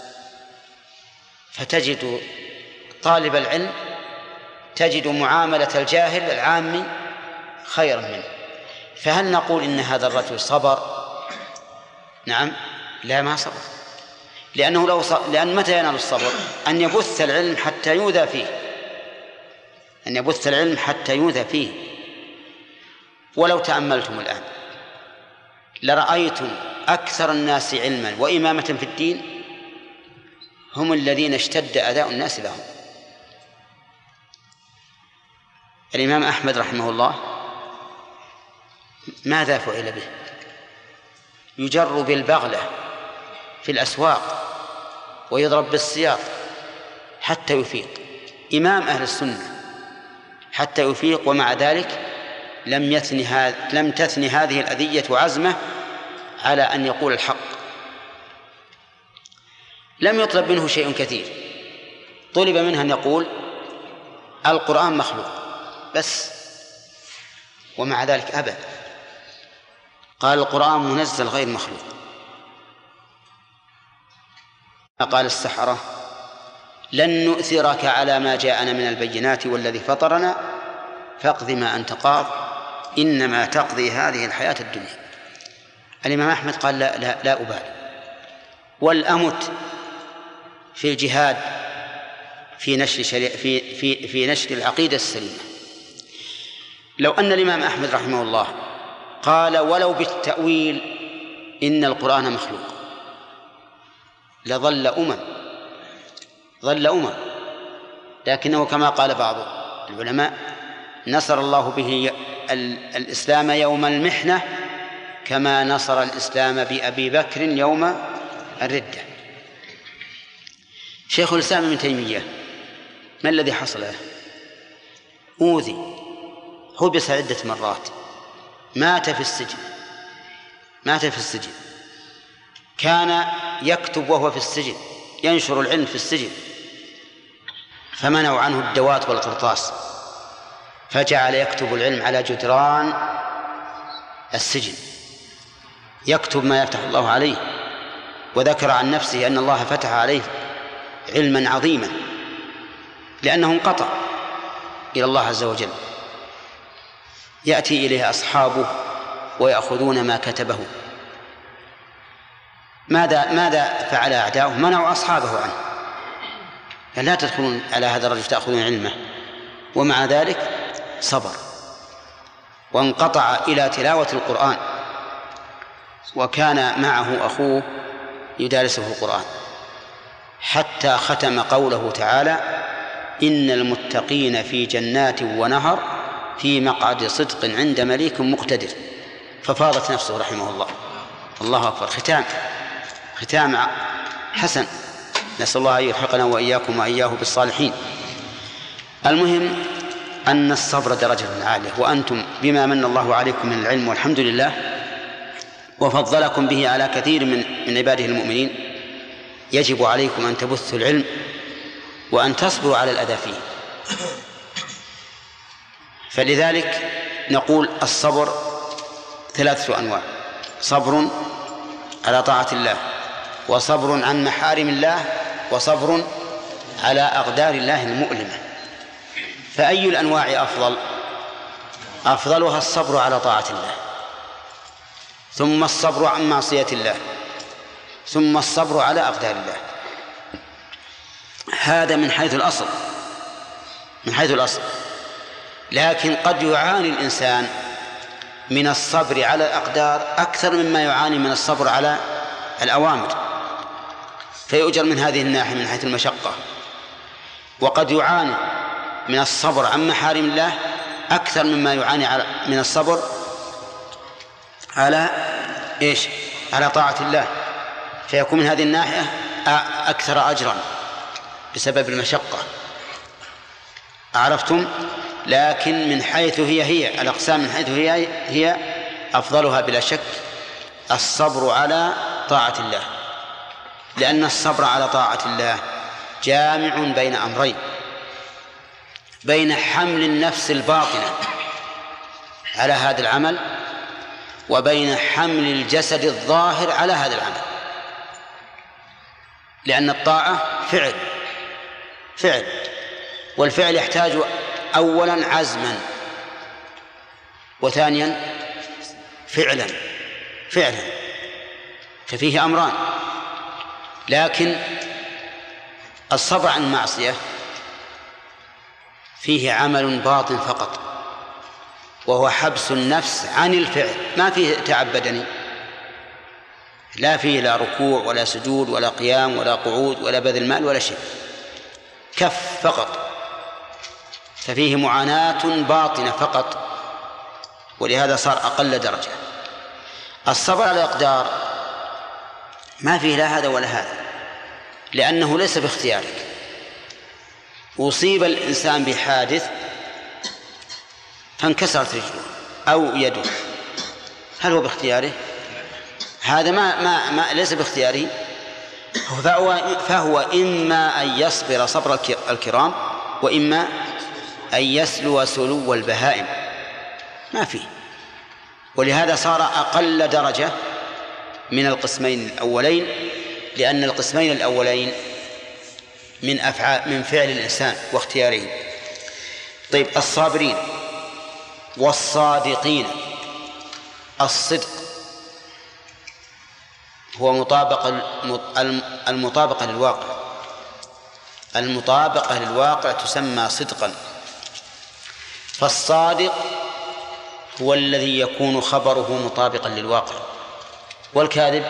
فتجد طالب العلم تجد معاملة الجاهل العامي خيرا منه. فهل نقول إن هذا الرجل صبر؟ نعم، لا، ما صبر، لأن متى ينال الصبر؟ أن يبث العلم حتى يؤذى فيه، أن يبث العلم حتى يؤذى فيه. ولو تأملتم الآن لرأيتم أكثر الناس علما وإمامة في الدين هم الذين اشتد أذى الناس لهم. الإمام أحمد رحمه الله ماذا فعل به؟ يجر بالبغلة في الأسواق ويضرب بالسياط حتى يفيق، إمام أهل السنة حتى يفيق، ومع ذلك لم تثني هذه الأذية عزمه على أن يقول الحق. لم يطلب منه شيء كثير، طلب منه أن يقول القرآن مخلوق بس، ومع ذلك أبى، قال القرآن منزل غير مخلوق. قال السحرة لن نؤثرك على ما جاءنا من البينات والذي فطرنا فاقض ما أنت قاض إنما تقضي هذه الحياة الدنيا. الإمام أحمد قال لا أبالي، والأمت في الجهاد في نشر العقيدة السليمة. لو أن الإمام أحمد رحمه الله قال ولو بالتأويل إن القرآن مخلوق لظل لكنه كما قال بعض العلماء نصر الله به الإسلام يوم المحنة كما نصر الإسلام بأبي بكر يوم الردة. شيخ الإسلام ابن تيمية ما الذي حصل له؟ أوذي، حبس عدة مرات، مات في السجن. كان يكتب وهو في السجن، ينشر العلم في السجن، فمنعوا عنه الدوات والقرطاس، فجعل يكتب العلم على جدران السجن، يكتب ما يفتح الله عليه. وذكر عن نفسه أن الله فتح عليه علما عظيما لأنه انقطع إلى الله عز وجل. يأتي إليه أصحابه ويأخذون ما كتبه. ماذا فعل أعداؤه؟ منعوا أصحابه عنه، يعني لا تدخلون على هذا الرجل تأخذون علمه، ومع ذلك صبر وانقطع إلى تلاوة القرآن، وكان معه أخوه يدارسه القرآن حتى ختم قوله تعالى إن المتقين في جنات ونهر في مقعد صدق عند مليك مقتدر، ففاضت نفسه رحمه الله. الله أكبر، ختام حسن، نسأل الله أن يلحقنا وإياكم وإياه بالصالحين. المهم أن الصبر درجة عالية، وأنتم بما من الله عليكم من العلم والحمد لله وفضلكم به على كثير من عباده المؤمنين، يجب عليكم أن تبثوا العلم وأن تصبروا على الأذى فيه. فلذلك نقول الصبر 3 أنواع: صبر على طاعة الله، وصبر عن محارم الله، وصبر على أقدار الله المؤلمة. فأي الأنواع أفضل؟ أفضلها الصبر على طاعة الله، ثم الصبر عن معصية الله، ثم الصبر على أقدار الله. هذا من حيث الأصل. لكن قد يعاني الإنسان من الصبر على الأقدار أكثر مما يعاني من الصبر على الأوامر، فيؤجر من هذه الناحية من حيث المشقة. وقد يعاني من الصبر عن محارم الله أكثر مما يعاني من الصبر على على طاعة الله، فيكون من هذه الناحية أكثر أجرا بسبب المشقة. عرفتم؟ لكن من حيث هي الأقسام، من حيث هي أفضلها بلا شك الصبر على طاعة الله، لأن الصبر على طاعة الله جامع بين أمرين: بين حمل النفس الباطنة على هذا العمل، وبين حمل الجسد الظاهر على هذا العمل. لأن الطاعة فعل، والفعل يحتاج أولا عزما، وثانيا فعلا، ففيه أمران. لكن الصبر عن المعصية فيه عمل باطن فقط، وهو حبس النفس عن الفعل، ما فيه تعبدني، لا فيه لا ركوع ولا سجود ولا قيام ولا قعود ولا بذل مال ولا شيء، كف فقط، ففيه معاناة باطنة فقط، ولهذا صار أقل درجة. الصبر على الأقدار ما فيه لا هذا ولا هذا، لأنه ليس باختيارك. أصيب الإنسان بحادث فانكسرت رجله أو يده، هل هو باختياره؟ هذا ما ليس باختياره، فهو إما أن يصبر صبر الكرام، وإما أن يسلو سلو البهائم، ما فيه. ولهذا صار أقل درجة من القسمين الأولين، لأن القسمين الأولين من فعل الإنسان واختياره. طيب، الصابرين والصادقين. الصدق هو المطابقة للواقع. المطابقة للواقع تسمى صدقا. فالصادق هو الذي يكون خبره مطابقا للواقع، والكاذب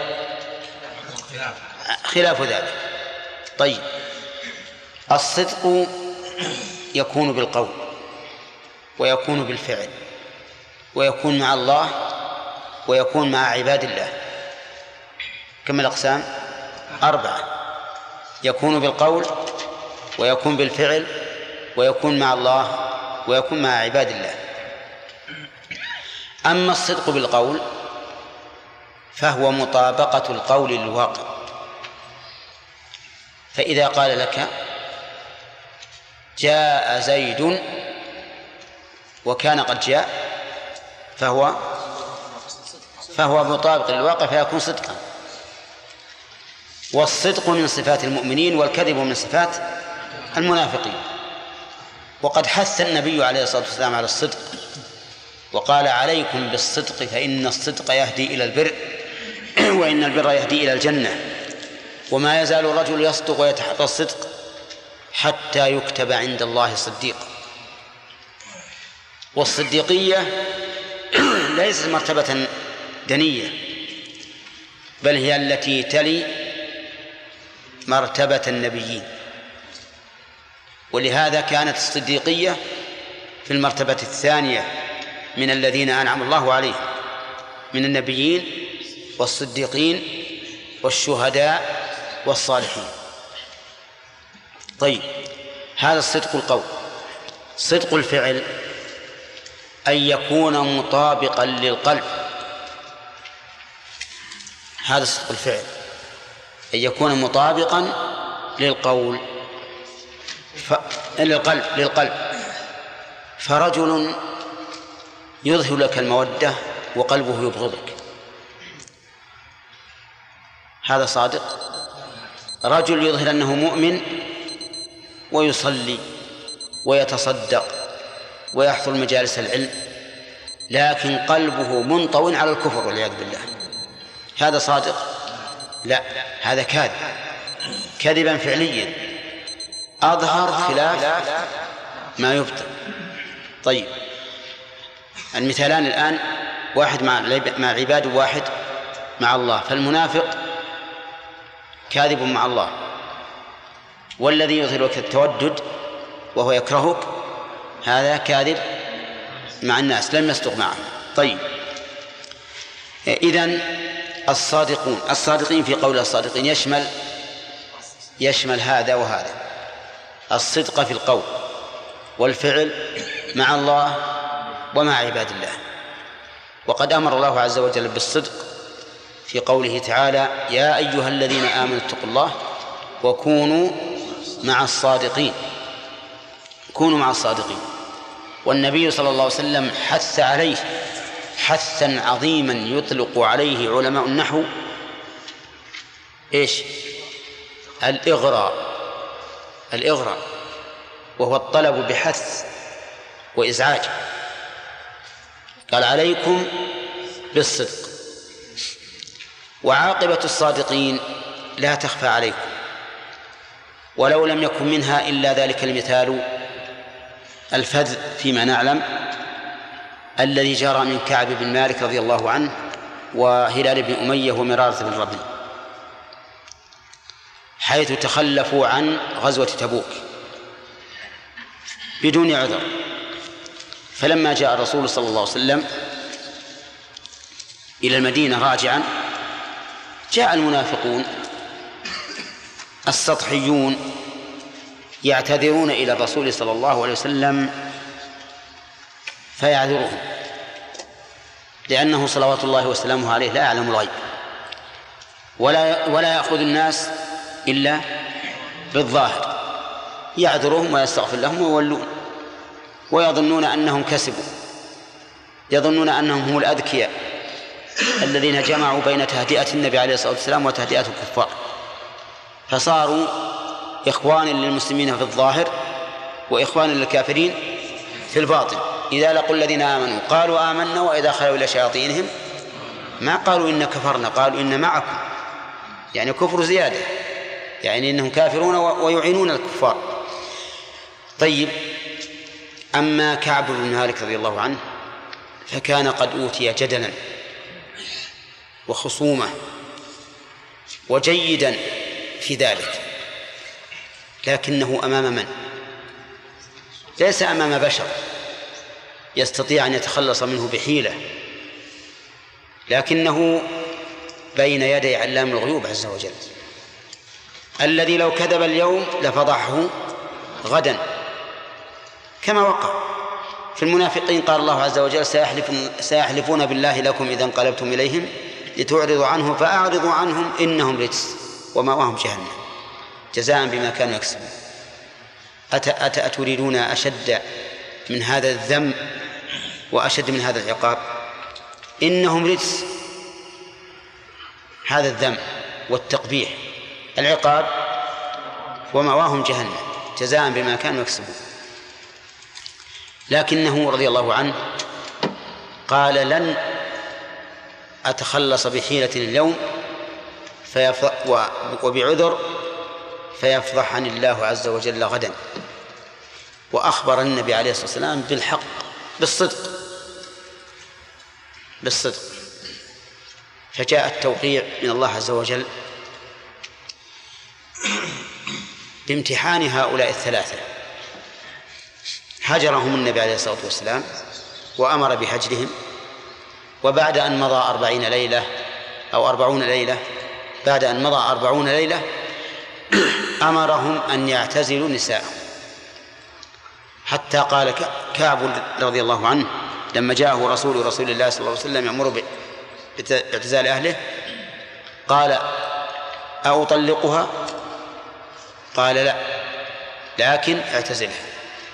خلاف ذلك. طيب، الصدق يكون بالقول ويكون بالفعل ويكون مع الله ويكون مع عباد الله. كم الأقسام؟ 4. يكون بالقول ويكون بالفعل ويكون مع الله ويكون مع عباد الله. أما الصدق بالقول فهو مطابقة القول للواقع. فإذا قال لك جاء زيد وكان قد جاء فهو مطابق للواقع فيكون صدقا. والصدق من صفات المؤمنين والكذب من صفات المنافقين. وقد حث النبي عليه الصلاة والسلام على الصدق وقال عليكم بالصدق فإن الصدق يهدي إلى البر وإن البر يهدي إلى الجنة وما يزال الرجل يصدق ويتحرى الصدق حتى يكتب عند الله صديقا. والصديقية ليست مرتبة دنية، بل هي التي تلي مرتبة النبيين. ولهذا كانت الصديقية في المرتبة الثانية من الذين أنعم الله عليهم من النبيين والصديقين والشهداء والصالحين. طيب، هذا الصدق القول. صدق الفعل أن يكون مطابقا للقلب. هذا صدق الفعل أن يكون مطابقا للقول للقلب. فرجل يظهر لك المودة وقلبه يبغضك، هذا صادق. رجل يظهر أنه مؤمن ويصلي ويتصدق ويحضر مجالس العلم لكن قلبه منطوي على الكفر والعياذ بالله، هذا صادق؟ لا، هذا كاذب، كذبا فعليا أظهر خلاف ما يبطن. طيب، المثالان الآن، واحد مع العباد وواحد مع الله. فالمنافق كاذب مع الله، والذي يظهرك التودد وهو يكرهك هذا كاذب مع الناس، لم يصدق معهم. طيب، إذن الصادقين في قول الصادقين يشمل هذا وهذا، الصدق في القول والفعل مع الله ومع عباد الله. وقد أمر الله عز وجل بالصدق في قوله تعالى يا أيها الذين آمنوا اتقوا الله وكونوا مع الصادقين. كونوا مع الصادقين. والنبي صلى الله عليه وسلم حث عليه حثا عظيما يطلق عليه علماء النحو إيش؟ الإغراء، وهو الطلب بحث وإزعاج. قال عليكم بالصدق. وعاقبة الصادقين لا تخفى عليكم، ولو لم يكن منها إلا ذلك المثال الفذ فيما نعلم الذي جرى من كعب بن مالك رضي الله عنه وهلال بن أمية ومرارة بن ربيع، حيث تخلفوا عن غزوة تبوك بدون عذر. فلما جاء الرسول صلى الله عليه وسلم إلى المدينة راجعا، جاء المنافقون السطحيون يعتذرون إلى الرسول صلى الله عليه وسلم فيعذرهم، لأنه صلوات الله وسلامه عليه لا يعلم الغيب ولا يأخذ الناس إلا بالظاهر، يعذرهم ويستغفر لهم ويولون، ويظنون أنهم كسبوا، يظنون أنهم هم الأذكياء الذين جمعوا بين تهدئة النبي عليه الصلاة والسلام وتهدئة الكفار، فصاروا إخوان للمسلمين في الظاهر وإخوان للكافرين في الباطن. إذا لقوا الذين آمنوا قالوا آمنا وإذا خلوا إلى شياطينهم ما قالوا إن كفرنا، قالوا إن معكم، يعني كفر زيادة، يعني إنهم كافرون ويعينون الكفار. طيب، أما كعب بن مالك رضي الله عنه فكان قد أوتي جدلا وخصومة وجيدا في ذلك، لكنه أمام من؟ ليس أمام بشر يستطيع أن يتخلص منه بحيلة، لكنه بين يدي علام الغيوب عز وجل، الذي لو كذب اليوم لفضحه غدا، كما وقع في المنافقين. قال الله عز وجل: سيحلفون بالله لكم إذا انقلبتم إليهم لتعرضوا عنهم فأعرضوا عنهم إنهم رجس ومأواهم جهنم جزاء بما كانوا يكسبون. أتريدون أشد من هذا الذم وأشد من هذا العقاب؟ إنهم رجس، هذا الذم والتقبيح، العقاب ومأواهم جهنم جزاء بما كانوا يكسبون. لكنه رضي الله عنه قال: لن أتخلص بحيلة اليوم وبعذر فيفضحني الله عز وجل غدا. وأخبر النبي عليه الصلاة والسلام بالحق، بالصدق. فجاء التوقيع من الله عز وجل بامتحان هؤلاء الثلاثة. هجرهم النبي عليه الصلاة والسلام وأمر بهجرهم، وبعد أن مضى 40 ليلة أو 40 ليلة، بعد أن مضى 40 ليلة أمرهم أن يعتزلوا نساءهم، حتى قال كعب رضي الله عنه لما جاءه رسول الله صلى الله عليه وسلم يأمر باعتزال أهله قال: أطلقها؟ قال: لا، لكن اعتزلها.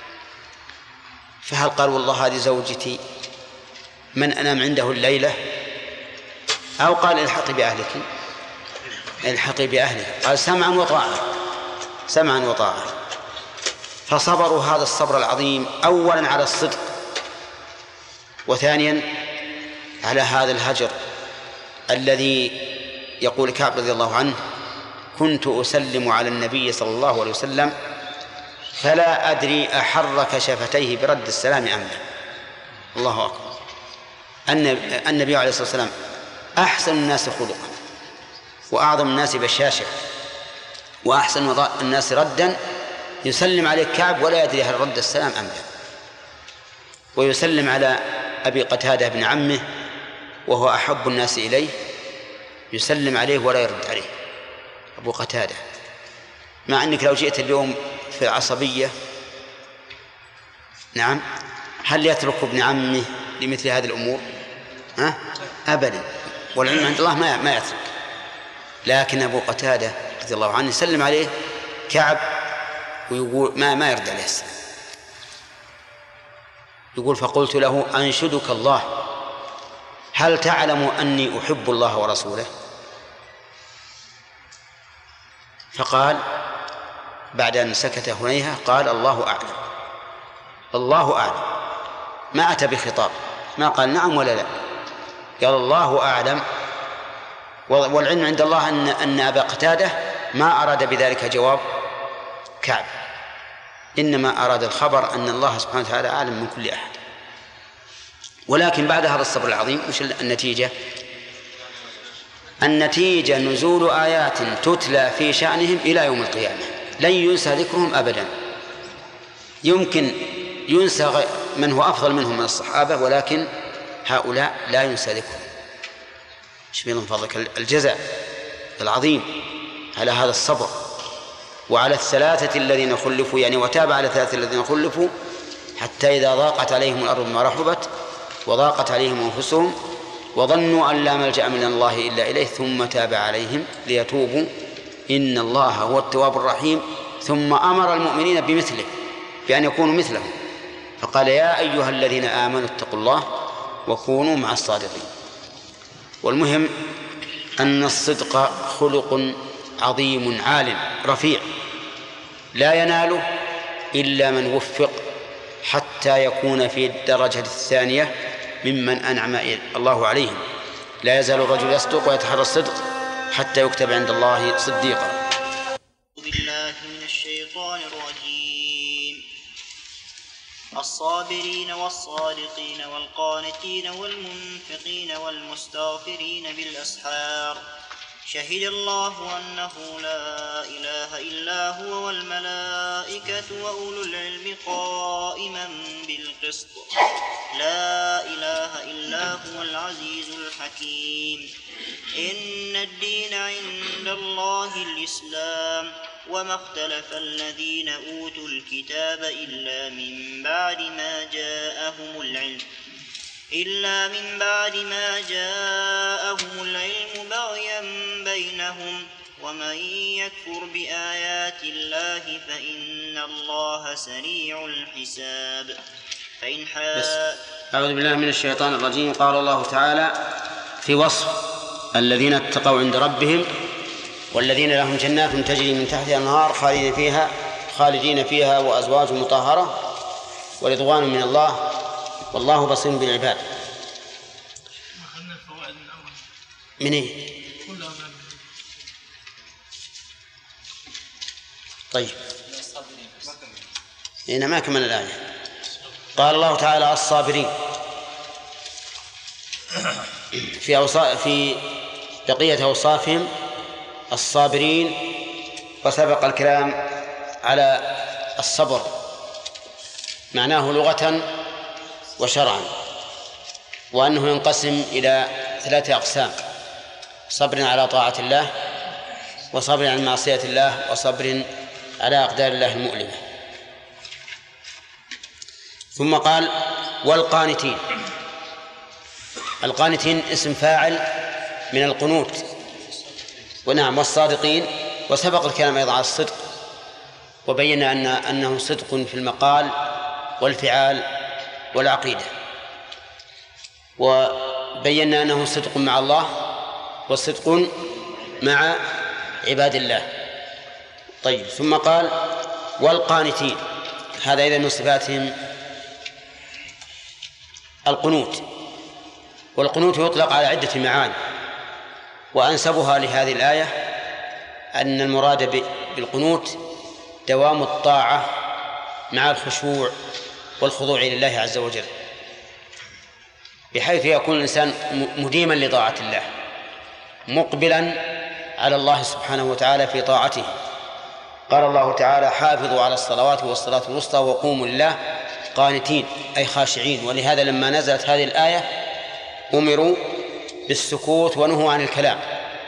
فهل قال: والله هذه زوجتي من أنام عنده الليلة؟ أو قال: الحقي بأهلك، الحقي بأهلك. قال: سمعا وطاعة. فصبروا هذا الصبر العظيم، أولا على الصدق، وثانيا على هذا الهجر الذي يقول كعب رضي الله عنه: كنت أسلم على النبي صلى الله عليه وسلم فلا أدري أحرك شفتيه برد السلام أم لا. الله أكبر. النبي عليه الصلاة والسلام أحسن الناس خلقا وأعظم الناس بشاشة وأحسن الناس ردا، يسلم عليه كعب ولا يدري هل رد السلام أم لا. ويسلم على أبي قتادة بن عمه وهو أحب الناس إليه، يسلم عليه ولا يرد عليه أبو قتادة، مع أنك لو جئت اليوم في العصبية، نعم، هل يترك ابن عمه لمثل هذه الأمور؟ أبدا، والعلم عند الله ما يترك. لكن أبو قتادة رضي الله عنه يسلم عليه كعب ويقول ما يرد عليه السلام. يقول: فقلت له: أنشدك الله، هل تعلم أني أحب الله ورسوله؟ فقال بعد أن سكت هنيهة قال: الله أعلم. الله أعلم، ما أتى بخطاب، ما قال نعم ولا لا، قال الله أعلم. والعلم عند الله أن أبا قتادة ما أراد بذلك جواب كعب، إنما أراد الخبر أن الله سبحانه وتعالى أعلم من كل أحد. ولكن بعد هذا الصبر العظيم وش النتيجة؟ النتيجة نزول آيات تتلى في شأنهم إلى يوم القيامة، لن ينسى ذكرهم أبدا. يمكن ينسى من هو أفضل منهم من الصحابة، ولكن هؤلاء لا ينسى ذكرهم. شبه من فضلك الجزاء العظيم على هذا الصبر وعلى الثلاثة الذين خلفوا، يعني وتاب على الثلاثة الذين خلفوا حتى إذا ضاقت عليهم الأرض بما رحبت وضاقت عليهم أنفسهم وظنوا أن لا ملجأ من الله إلا إليه ثم تاب عليهم ليتوبوا إن الله هو التواب الرحيم. ثم أمر المؤمنين بمثله، بأن يكونوا مثله، فقال: يا أيها الذين آمنوا اتقوا الله وكونوا مع الصادقين. والمهم أن الصدق خلق عظيم عال رفيع، لا يناله إلا من وفق حتى يكون في الدرجة الثانية ممن أنعم الله عليهم. لا يزال الرجل يصدق ويتحرى الصدق حتى يكتب عند الله صديقا. بالله من الشيطان الرجيم. الصابرين والصادقين والقانتين والمنفقين والمستغفرين بالأسحار شهد الله أنه لا إله إلا هو والملائكة وأولو العلم قائما بالقسط لا إله إلا هو العزيز الحكيم. إن الدين عند الله الإسلام وما اختلف الذين أوتوا الكتاب إلا من بعد ما جاءهم العلم بغيا بينهم ومن يكفر بآيات الله فإن الله سريع الحساب. أعوذ بالله من الشيطان الرجيم. قال الله تعالى في وصف الذين اتقوا عند ربهم والذين لهم جنات تجري من تحتها الأنهار خالدين فيها وأزواج مطهرة ورضوان من الله والله بصير بالعباد. من إيه؟ طيب هنا ما كمل الآية. قال الله تعالى الصابرين في بقية أوصافهم الصابرين، وسبق الكلام على الصبر معناه لغة وشرعا، وأنه ينقسم إلى 3 أقسام: صبر على طاعة الله، وصبر عن معصية الله، وصبر على أقدار الله المؤلمة. ثم قال والقانتين. القانتين اسم فاعل من القنوت، ونعم والصادقين، وسبق الكلام أيضا على الصدق، وبينا أنه صدق في المقال والفعال والعقيدة، وبينا أنه صدق مع الله وصدق مع عباد الله. طيب ثم قال والقانتين، هذا إذا من صفاتهم القنوت. والقنوت يطلق على عدة معاني، وأنسبها لهذه الآية أن المراد بالقنوت دوام الطاعة مع الخشوع والخضوع لله عز وجل، بحيث يكون الإنسان مديما لطاعة الله مقبلا على الله سبحانه وتعالى في طاعته. قال الله تعالى حافظوا على الصلوات والصلاة الوسطى وقوموا لله قانتين أي خاشعين. ولهذا لما نزلت هذه الآية أمروا بالسكوت ونهوا عن الكلام.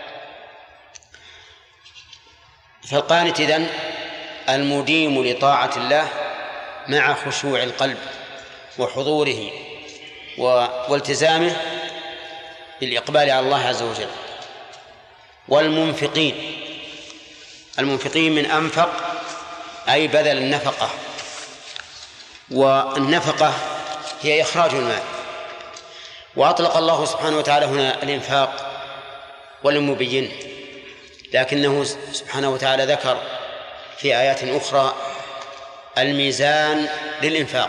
فالقانت إذن المديم لطاعة الله مع خشوع القلب وحضوره والتزامه بالإقبال على الله عز وجل. والمنفقين، المنفقين من أنفق أي بذل النفقة، والنفقة هي إخراج المال. وأطلق الله سبحانه وتعالى هنا الإنفاق ولم يبين، لكنه سبحانه وتعالى ذكر في آيات أخرى الميزان للإنفاق،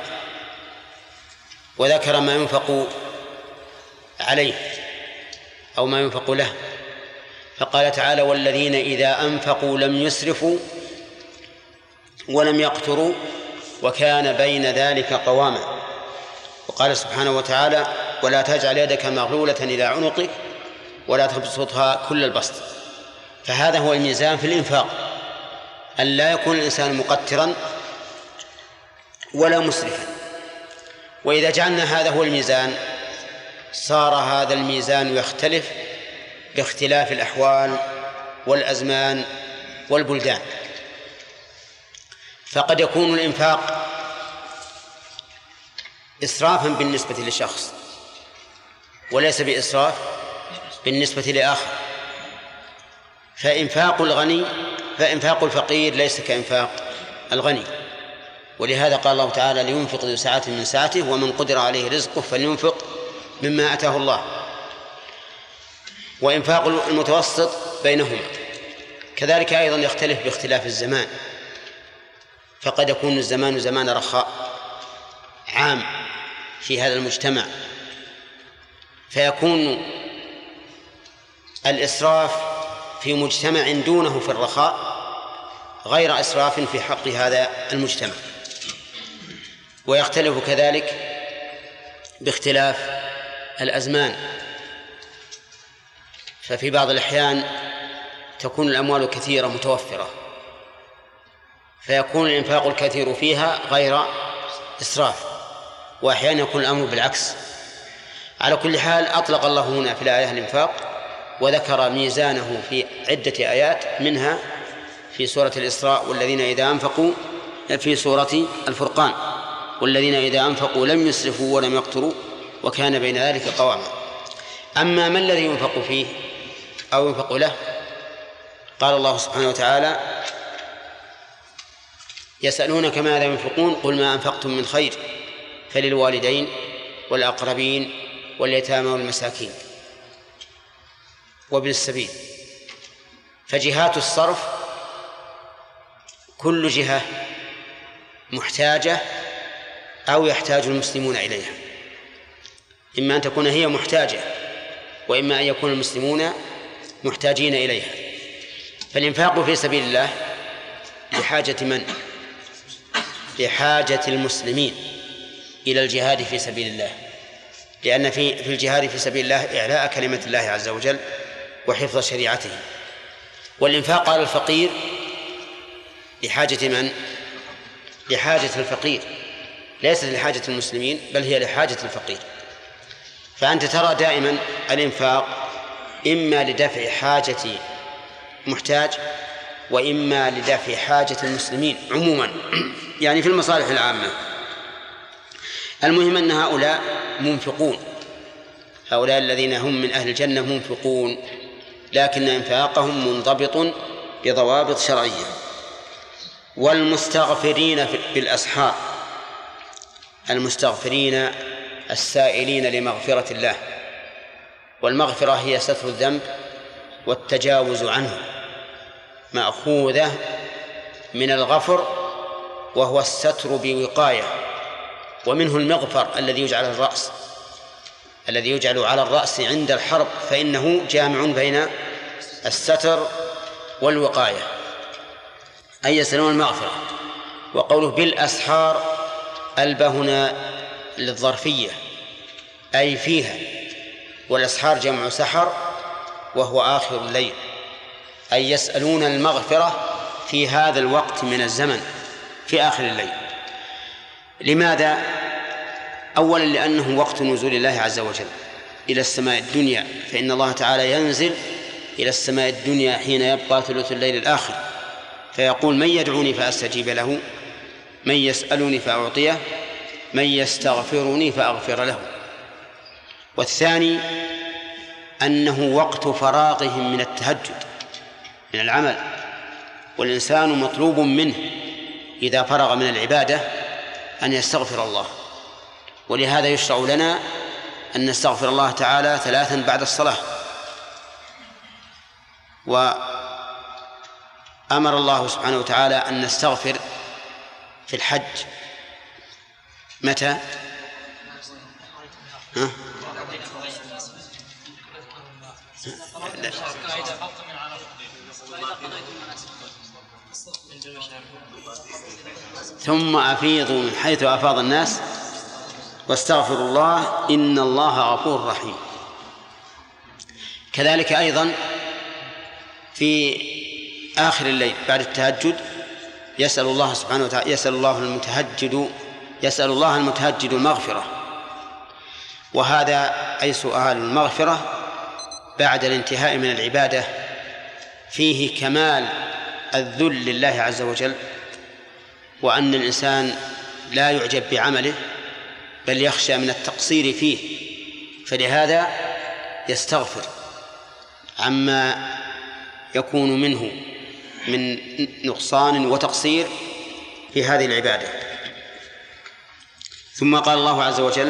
وذكر ما ينفق عليه أو ما ينفق له، فقال تعالى والذين إذا أنفقوا لم يسرفوا ولم يقتروا وكان بين ذلك قواما. وقال سبحانه وتعالى ولا تجعل يدك مغلولة إلى عنقك ولا تبسطها كل البسط. فهذا هو الميزان في الإنفاق، أن لا يكون الإنسان مقترا ولا مسرفا. وإذا جعلنا هذا هو الميزان صار هذا الميزان يختلف باختلاف الأحوال والأزمان والبلدان. فقد يكون الإنفاق إسرافا بالنسبة لشخص وليس بإسراف بالنسبة لآخر. فإنفاق الفقير ليس كإنفاق الغني. ولهذا قال الله تعالى لينفق ذو سعة من سعته ومن قدر عليه رزقه فلينفق مما آتاه الله. وإنفاق المتوسط بينهما كذلك أيضا يختلف باختلاف الزمان. فقد يكون الزمان زمان رخاء عام في هذا المجتمع، فيكون الإسراف في مجتمع دونه في الرخاء غير إسراف في حق هذا المجتمع. ويختلف كذلك باختلاف الأزمان، ففي بعض الأحيان تكون الأموال كثيرة متوفرة فيكون الإنفاق الكثير فيها غير إسراف، وأحيانا يكون الأمر بالعكس. على كل حال أطلق الله هنا في الآية الإنفاق، وذكر ميزانه في عدة آيات، منها في سورة الإسراء والذين إذا أنفقوا، في سورة الفرقان والذين إذا أنفقوا لم يسرفوا ولم يقتروا وكان بين ذلك قواما. أما ما الذي ينفق فيه أو ينفق له، قال الله سبحانه وتعالى: يسألونك ماذا ينفقون قل ما أنفقتم من خير فللوالدين والأقربين واليتامى والمساكين وابن السبيل. فجهات الصرف كل جهة محتاجة أو يحتاج المسلمون إليها، إما أن تكون هي محتاجة وإما أن يكون المسلمون محتاجين إليها. فالإنفاق في سبيل الله لحاجة من؟ لحاجة المسلمين إلى الجهاد في سبيل الله، لأن في الجهاد في سبيل الله إعلاء كلمة الله عز وجل وحفظ شريعته. والإنفاق على الفقير لحاجة من؟ لحاجة الفقير، ليست لحاجة المسلمين بل هي لحاجة الفقير. فأنت ترى دائما الإنفاق إما لدفع حاجة محتاج وإما لدفع حاجة المسلمين عموما، يعني في المصالح العامة. المهم أن هؤلاء منفقون، هؤلاء الذين هم من أهل الجنة منفقون، لكن إنفاقهم منضبط بضوابط شرعية. والمستغفرين بالأسحار، المستغفرين السائلين لمغفرة الله، والمغفرة هي ستر الذنب والتجاوز عنه، مأخوذة من الغفر وهو الستر بوقاية، ومنه المغفر الذي يجعل الرأس، الذي يجعل على الرأس عند الحرب، فإنه جامع بين الستر والوقاية، أي يسألون المغفرة. وقوله بالأسحار ألبى هنا للظرفية أي فيها، والأسحار جمع سحر وهو آخر الليل، أي يسألون المغفرة في هذا الوقت من الزمن في آخر الليل. لماذا؟ أولا لأنه وقت نزول الله عز وجل إلى السماء الدنيا، فإن الله تعالى ينزل إلى السماء الدنيا حين يبقى ثلث الليل الآخر، فيقول: من يدعوني فأستجيب له، من يسألني فأعطيه، من يستغفرني فأغفر له. والثاني أنه وقت فراغهم من التهجد من العمل، والإنسان مطلوب منه إذا فرغ من العبادة أن يستغفر الله، ولهذا يشرع لنا أن نستغفر الله تعالى 3 بعد الصلاة. وأمر الله سبحانه وتعالى أن نستغفر في الحج متى؟ ثم أفيضوا من حيث أفاض الناس واستغفروا الله إن الله غفور رحيم. كذلك أيضا في آخر الليل بعد التهجد يسأل الله سبحانه وتعالى، يسأل الله المتهجد المغفرة، وهذا أي سؤال المغفرة بعد الانتهاء من العبادة فيه كمال الذل لله عز وجل، وأن الإنسان لا يعجب بعمله بل يخشى من التقصير فيه، فلهذا يستغفر عما يكون منه من نقصان وتقصير في هذه العبادة. ثم قال الله عز وجل: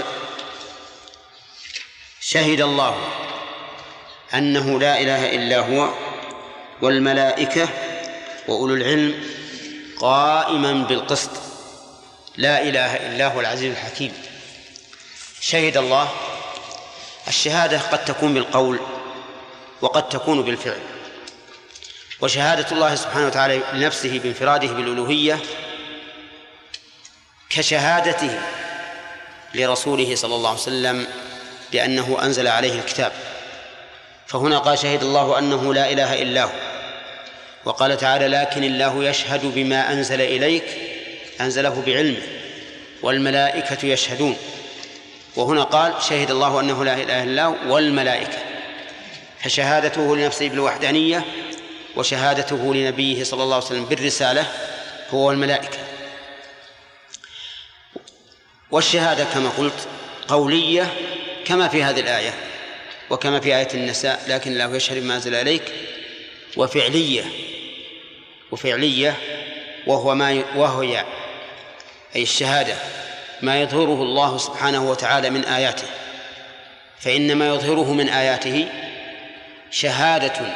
شهد الله أنه لا إله إلا هو والملائكة وأولو العلم قائما بالقسط لا إله إلا هو العزيز الحكيم. شهد الله. الشهادة قد تكون بالقول وقد تكون بالفعل، وشهادة الله سبحانه وتعالى لنفسه بانفراده بالألوهية كشهادته لرسوله صلى الله عليه وسلم بأنه أنزل عليه الكتاب، فهنا قال شهد الله أنه لا إله إلا هو، وقال تعالى لكن الله يشهد بما أنزل إليك أنزله بعلمه والملائكة يشهدون، وهنا قال شهد الله أنه لا إله إلا هو والملائكة، فشهادته لنفسه بالوحدانية وشهادته لنبيه صلى الله عليه وسلم بالرسالة هو الملائكة. والشهادة كما قلت قولية كما في هذه الآية وكما في آية النساء لكن الله يشهد بما أنزل إليك، وفعلية وهي أي الشهادة ما يظهره الله سبحانه وتعالى من آياته، فإن ما يظهره من آياته شهادة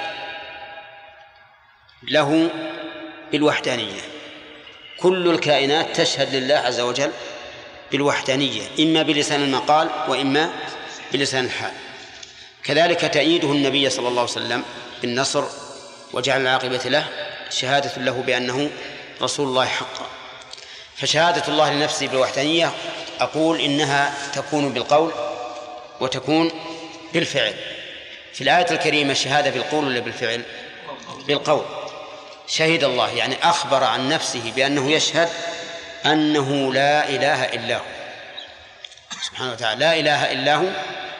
له بالوحدانية. كل الكائنات تشهد لله عز وجل بالوحدانية إما بلسان المقال وإما بلسان الحال. كذلك تأييده النبي صلى الله عليه وسلم بالنصر وجعل العاقبة له شهادة له بأنه رسول الله حقا. فشهادة الله لنفسه بالوحدانية أقول إنها تكون بالقول وتكون بالفعل. في الآية الكريمة الشهادة بالقول ولا بالفعل؟ بالقول. شهد الله يعني أخبر عن نفسه بأنه يشهد أنه لا إله إلا هو سبحانه وتعالى، لا إله إلا هو.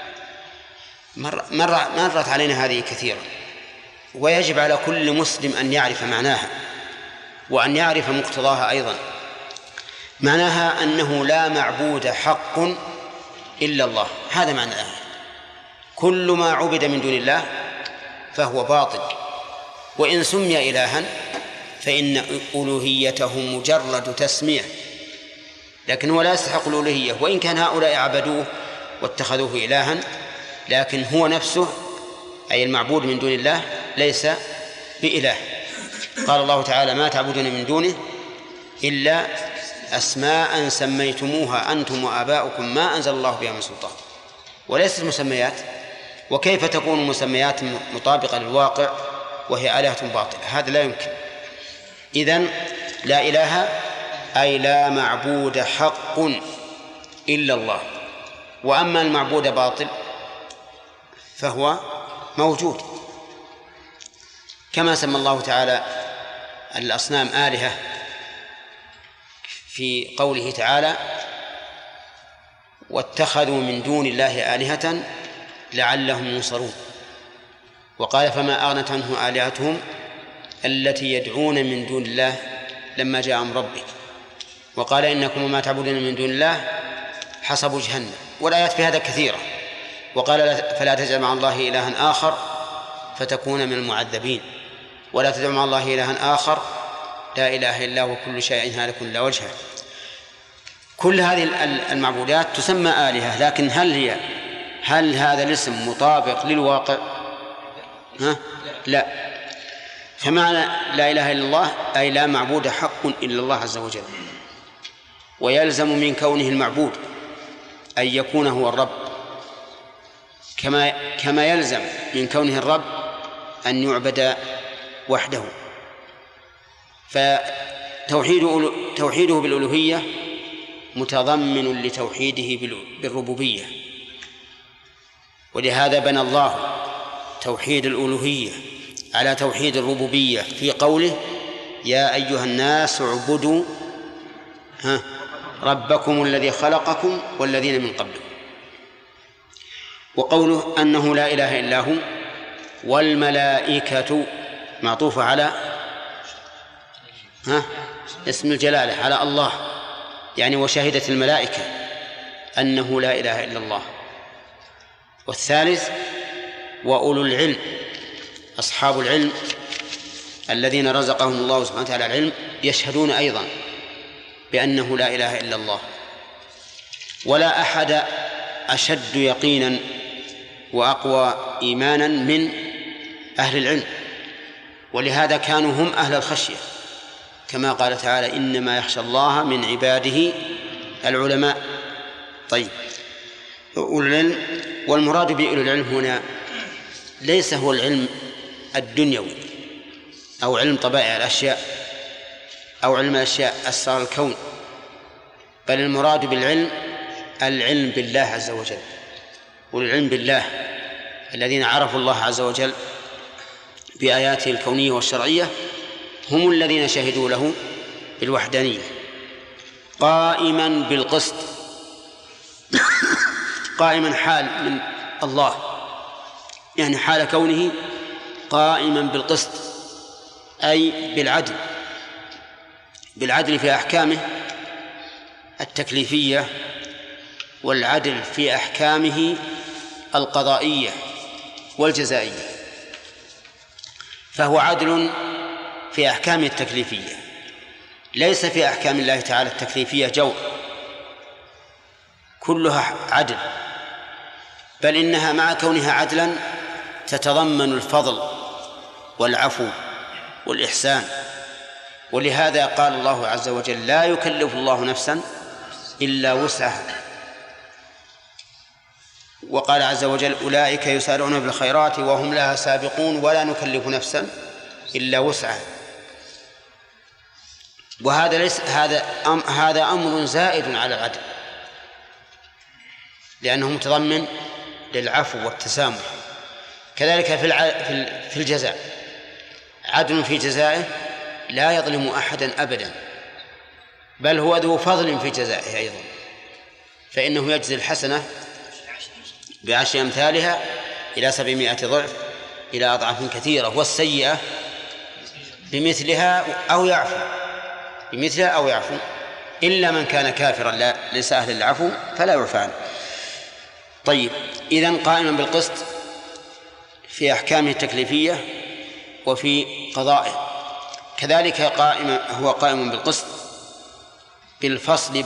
مرت علينا هذه كثيرا، ويجب على كل مسلم أن يعرف معناها وأن يعرف مقتضاها أيضا. معناها أنه لا معبود حق إلا الله، هذا معناها. كل ما عبد من دون الله فهو باطل، وإن سمي إلها فإن ألوهيته مجرد تسمية، لكن هو لا يستحق الألوهية، وإن كان هؤلاء عبدوه واتخذوه إلها، لكن هو نفسه أي المعبود من دون الله ليس بإله. قال الله تعالى ما تعبدون من دونه إلا أسماء سميتموها أنتم وآباؤكم ما أنزل الله بها من سلطان، وليست مسميات. وكيف تكون مسميات مطابقة للواقع وهي آلهة باطلة؟ هذا لا يمكن. إذن لا إله أي لا معبود حق إلا الله، وأما المعبود باطل فهو موجود، كما سمى الله تعالى الأصنام آلهة في قوله تعالى واتخذوا من دون الله آلهة لعلهم ينصرون، وقال فما أغنت عنهم آلهتهم التي يدعون من دون الله لما جاء أمر ربك، وقال إنكم وما تعبدون من دون الله حسب جهنم، والآيات في هذا كثيرة. وقال فلا تجعل مع الله إلها آخر فتكون من المعذبين، ولا تدع مع الله إلها آخر لا إله إلا هو كل شيء هالك إلا وجهه. كل هذه المعبودات تسمى آلهة، لكن هل هذا الاسم مطابق للواقع؟ لا. فمعنى لا إله إلا الله أي لا معبود حق إلا الله عز وجل، ويلزم من كونه المعبود أن يكون هو الرب، كما يلزم من كونه الرب أن يعبد وحده. فتوحيده بالألوهية متضمن لتوحيده بالربوبية، ولهذا بنى الله توحيد الألوهية على توحيد الربوبية في قوله يا أيها الناس اعبدوا ربكم الذي خلقكم والذين من قبلكم. وقوله أنه لا إله إلا هو والملائكة معطوفة على اسم الجلالة على الله، يعني وشهدت الملائكة أنه لا إله إلا الله. والثالث وأولو العلم أصحاب العلم الذين رزقهم الله سبحانه وتعالى العلم يشهدون أيضا بأنه لا إله إلا الله. ولا أحد أشد يقينا وأقوى إيمانا من أهل العلم، ولهذا كانوا هم أهل الخشية كما قال تعالى إنما يخشى الله من عباده العلماء. طيب، والمراد بأولي العلم هنا ليس هو العلم الدنيوي أو علم طبائع الأشياء أو علم الأشياء أسرار الكون، بل المراد بالعلم العلم بالله عز وجل. والعلم بالله الذين عرفوا الله عز وجل بآياته الكونية والشرعية هم الذين شهدوا له بالوحدانية قائما بالقسط. قائما حال من الله، يعني حال كونه قائما بالقسط، أي بالعدل في أحكامه التكليفية والعدل في أحكامه القضائية والجزائية. فهو عدل في أحكامه التكليفية، ليس في أحكام الله تعالى التكليفية جور، كلها عدل، بل إنها مع كونها عدلا تتضمن الفضل والعفو والإحسان. ولهذا قال الله عز وجل لا يكلف الله نفسا إلا وسعها، وقال عز وجل أولئك يسارعون بالخيرات وهم لها سابقون ولا نكلف نفسا إلا وسعها. وهذا ليس هذا أمر زائد على العدل، لأنه متضمن للعفو والتسامح. كذلك في الجزاء عدل في جزائه، لا يظلم أحدا أبدا، بل هو ذو فضل في جزائه أيضا، فإنه يجزي الحسنة ب10 أمثالها إلى 700 ضعف إلى أضعاف كثيرة، والسيئة بمثلها أو يعفو إلا من كان كافرا ليس أهل العفو فلا يعفى عنه. طيب، إذن قائما بالقسط في أحكامه التكليفية وفي قضائه. كذلك هو قائم بالقسط بالفصل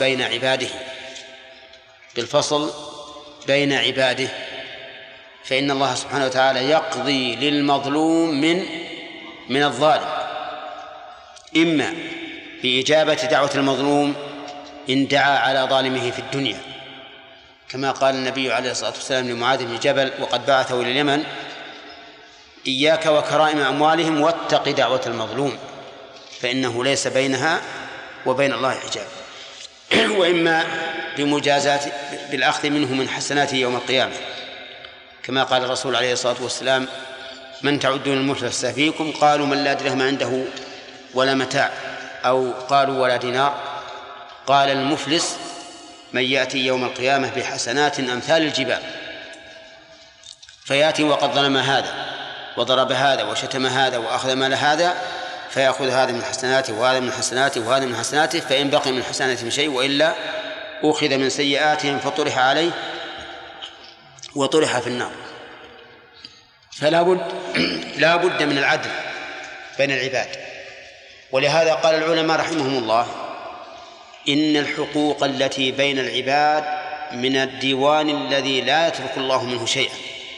بين عباده، فإن الله سبحانه وتعالى يقضي للمظلوم من الظالم، إما بإجابة دعوة المظلوم إن دعا على ظالمه في الدنيا، كما قال النبي عليه الصلاة والسلام لمعاذ بن جبل وقد بعثه إلى اليمن: إياك وكرائم أموالهم واتق دعوة المظلوم فإنه ليس بينها وبين الله حجاب. وإما بمجازات بالأخذ منه من حسناته يوم القيامة، كما قال الرسول عليه الصلاة والسلام: من تعدون المفلس فيكم؟ قالوا من لا درهم عنده ولا متاع، أو قالوا ولا دينار. قال: المفلس من يأتي يوم القيامة بحسنات أمثال الجبال، فيأتي وقد ظلم هذا وضرب هذا وشتم هذا وأخذ مال هذا، فيأخذ هذا من حسناته وهذا من حسناته وهذا من حسناته، فإن بقي من حسناته شيء وإلا أخذ من سيئاتهم فطرح عليه وطرح في النار. فلا بد من العدل بين العباد. ولهذا قال العلماء رحمهم الله: إن الحقوق التي بين العباد من الديوان الذي لا يترك الله منه شيئا،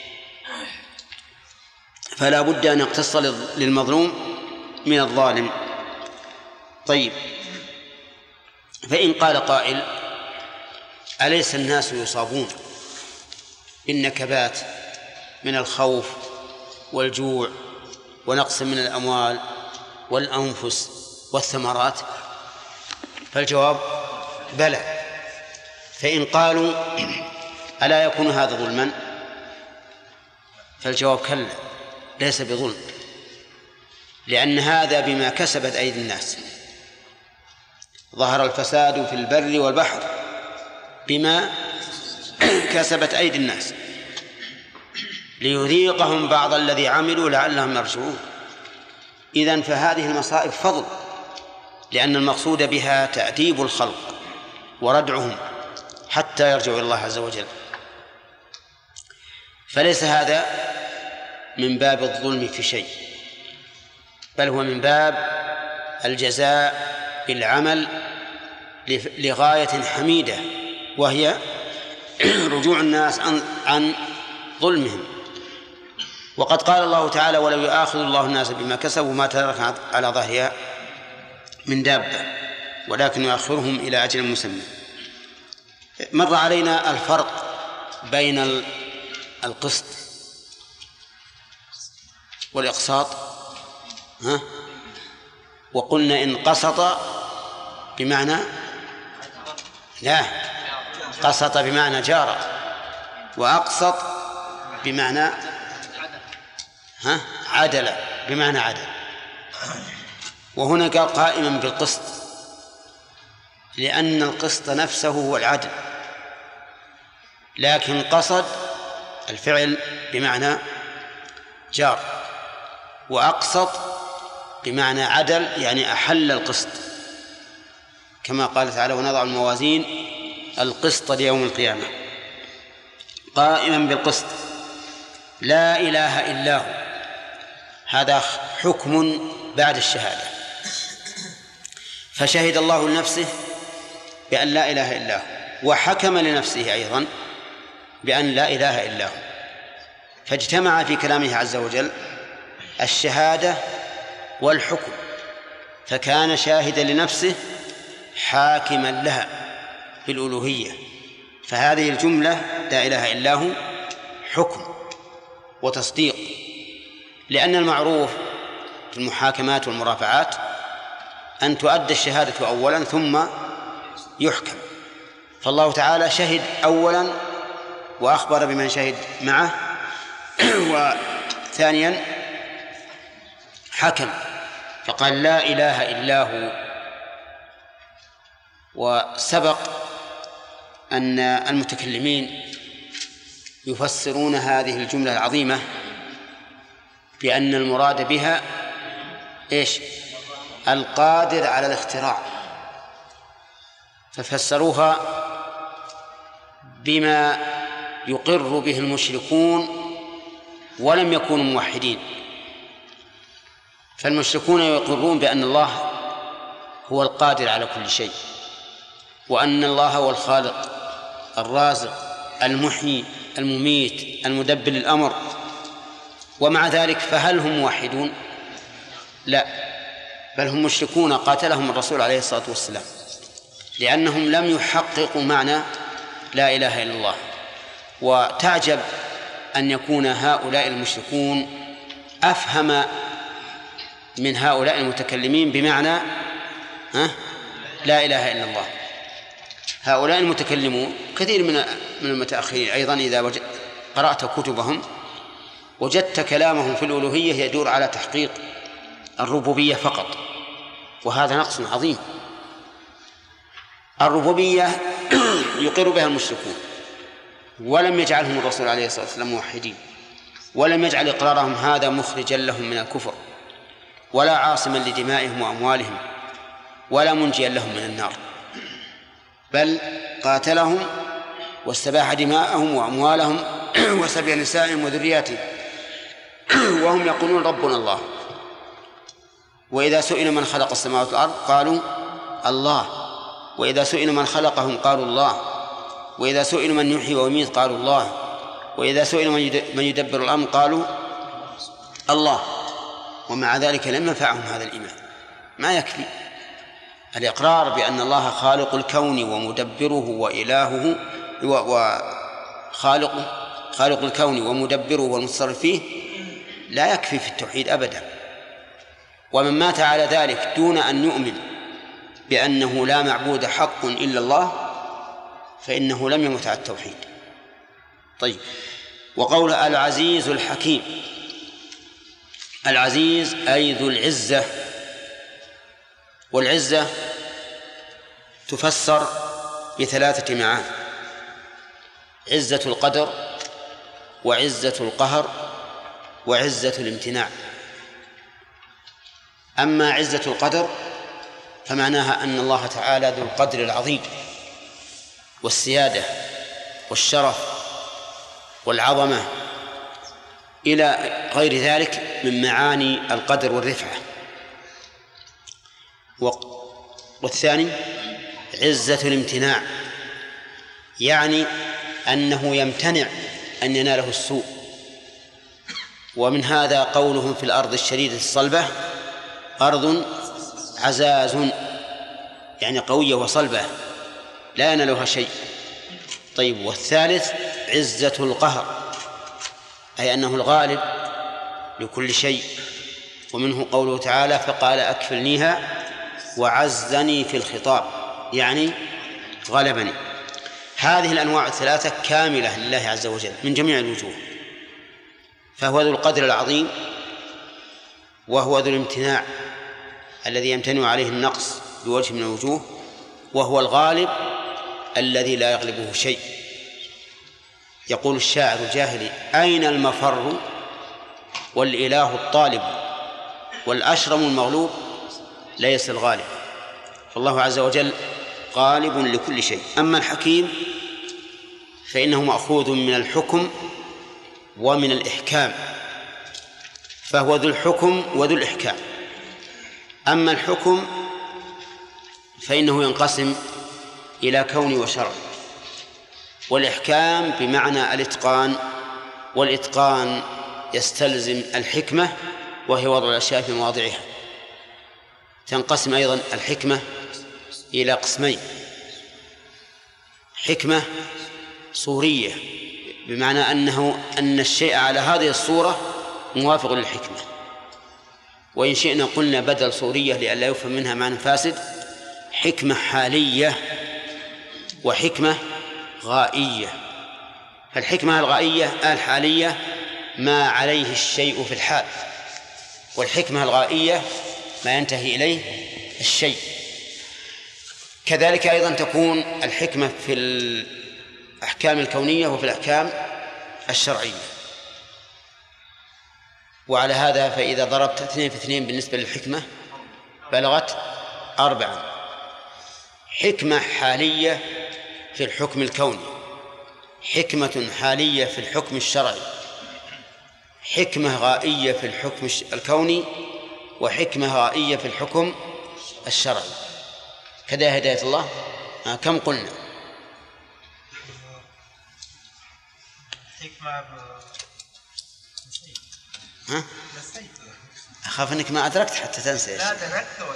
فلا بد أن يقتص للمظلوم من الظالم. طيب، فإن قال قائل: أليس الناس يصابون بالنكبات من الخوف والجوع ونقص من الأموال والأنفس والثمرات؟ فالجواب: بلى. فإن قالوا: ألا يكون هذا ظلما؟ فالجواب: كلا، ليس بظلم، لأن هذا بما كسبت أيدي الناس. ظهر الفساد في البر والبحر بما كسبت أيدي الناس ليذيقهم بعض الذي عملوا لعلهم يرجعون. إذن فهذه المصائب فضل، لأن المقصود بها تأديب الخلق وردعهم حتى يرجعوا إلى الله عز وجل. فليس هذا من باب الظلم في شيء، بل هو من باب الجزاء بالعمل لغاية حميدة، وهي رجوع الناس عن ظلمهم. وقد قال الله تعالى: ولو يؤاخذ الله الناس بما كسبوا ما ترك على ظهرها من دابة، ولكن يؤخرهم إلى أجل مسمى. مر علينا الفرق بين القسط والإقساط، وقلنا إن قسط بمعنى لا، قسط بمعنى جار، وأقسط بمعنى عدل، بمعنى عدل. وهنا قال قائما بالقسط، لأن القسط نفسه هو العدل، لكن قصد الفعل بمعنى جار، وأقسط بمعنى عدل، يعني أحل القسط، كما قال تعالى: ونضع الموازين القسط ليوم القيامة. قائما بالقسط لا إله إلا هو، هذا حكم بعد الشهادة، فشهد الله لنفسه بأن لا إله إلا هو، وحكم لنفسه أيضا بأن لا إله إلا هو، فاجتمع في كلامه عز وجل الشهادة والحكم، فكان شاهدا لنفسه حاكما لها بالألوهية. فهذه الجملة لا إله إلا هو حكم وتصديق، لأن المعروف في المحاكمات والمرافعات أن تؤدى الشهادة أولا ثم يحكم، فالله تعالى شهد أولا وأخبر بمن شهد معه، وثانيا حكم فقال لا إله إلا هو. وسبق أن المتكلمين يفسرون هذه الجملة العظيمة بأن المراد بها إيش؟ القادر على الاختراع، ففسروها بما يقر به المشركون ولم يكونوا موحدين. فالمشركون يقرون بأن الله هو القادر على كل شيء، وأن الله هو الخالق الرازق المحيي المميت المدبر الأمر، ومع ذلك فهل هم موحدون؟ لا، بل هم مشركون قاتلهم الرسول عليه الصلاة والسلام، لأنهم لم يحققوا معنى لا إله إلا الله. وتعجب أن يكون هؤلاء المشركون أفهم من هؤلاء المتكلمين بمعنى لا إله إلا الله. هؤلاء المتكلمون كثير من المتأخرين أيضا إذا قرأت كتبهم وجدت كلامهم في الألوهية يدور على تحقيق الربوبية فقط، وهذا نقص عظيم. الربوبية يقر بها المشركون، ولم يجعلهم الرسول عليه الصلاة والسلام موحدين، ولم يجعل إقرارهم هذا مخرجا لهم من الكفر، ولا عاصما لدمائهم وأموالهم، ولا منجيا لهم من النار، بل قاتلهم واستباح دماءهم وأموالهم وسبي نسائهم وذرياتهم، وهم يقولون ربنا الله. وإذا سئل من خلق السماوات والأرض قالوا الله، وإذا سئل من خلقهم قالوا الله، وإذا سئل من يحيي ويميت قالوا الله، وإذا سئل من يدبر الأمر قالوا الله. ومع ذلك لم ينفعهم هذا الإيمان. ما يكفي الإقرار بأن الله خالق الكون ومدبره وإلهه خالق الكون ومدبره والمتصرف فيه، لا يكفي في التوحيد أبدا. ومن مات على ذلك دون أن يؤمن بأنه لا معبود حق إلا الله فإنه لم يمت على التوحيد. طيب، وقول العزيز الحكيم، العزيز أي ذو العزة، والعزة تفسر بثلاثة معاني: عزة القدر، وعزة القهر، وعزة الامتناع. أما عزة القدر فمعناها أن الله تعالى ذو القدر العظيم والسيادة والشرف والعظمة إلى غير ذلك من معاني القدر والرفعة. والثاني عزة الامتناع، يعني أنه يمتنع أن يناله السوء. ومن هذا قولهم في الأرض الشديدة الصلبة أرض عزاز يعني قوية وصلبة لا ينالها شيء. طيب، والثالث عزة القهر، أي أنه الغالب لكل شيء. ومنه قوله تعالى فقال أكفلنيها وعزني في الخطاب، يعني غلبني. هذه الأنواع الثلاثة كاملة لله عز وجل من جميع الوجوه، فهو ذو القدر العظيم، وهو ذو الامتناع الذي يمتنع عليه النقص بوجه من الوجوه، وهو الغالب الذي لا يغلبه شيء. يقول الشاعر الجاهلي أين المفر والإله الطالب والأشرم المغلوب ليس الغالب. فالله عز وجل غالب لكل شيء. أما الحكيم فإنه مأخوذ من الحكم ومن الإحكام، فهو ذو الحكم وذو الإحكام. أما الحكم فإنه ينقسم إلى كوني وشرع، والإحكام بمعنى الإتقان، والإتقان يستلزم الحكمة وهي وضع الأشياء في مواضعها. تنقسم أيضا الحكمة إلى قسمين: حكمة صورية بمعنى أن الشيء على هذه الصورة موافق للحكمة، وإن شئنا قلنا بدل صورية لئلا يفهم منها معنى فاسد: حكمة حالية وحكمة غائية. فالحكمة الغائية الحالية ما عليه الشيء في الحال، والحكمة الغائية ما ينتهي إليه الشيء. كذلك أيضا تكون الحكمة في الأحكام الكونية وفي الأحكام الشرعية. وعلى هذا فإذا ضربت 2 في 2 بالنسبة للحكمة بلغت 4. حكمة حالية في الحكم الكوني، حكمة حالية في الحكم الشرعي، حكمة غائية في الحكم الكوني، وحكمة غائية في الحكم الشرعي. كذا هداية الله. كم قلنا؟ حكمة ها؟ أخاف أنك ما أدركت حتى تنسى. لا أدركت ولا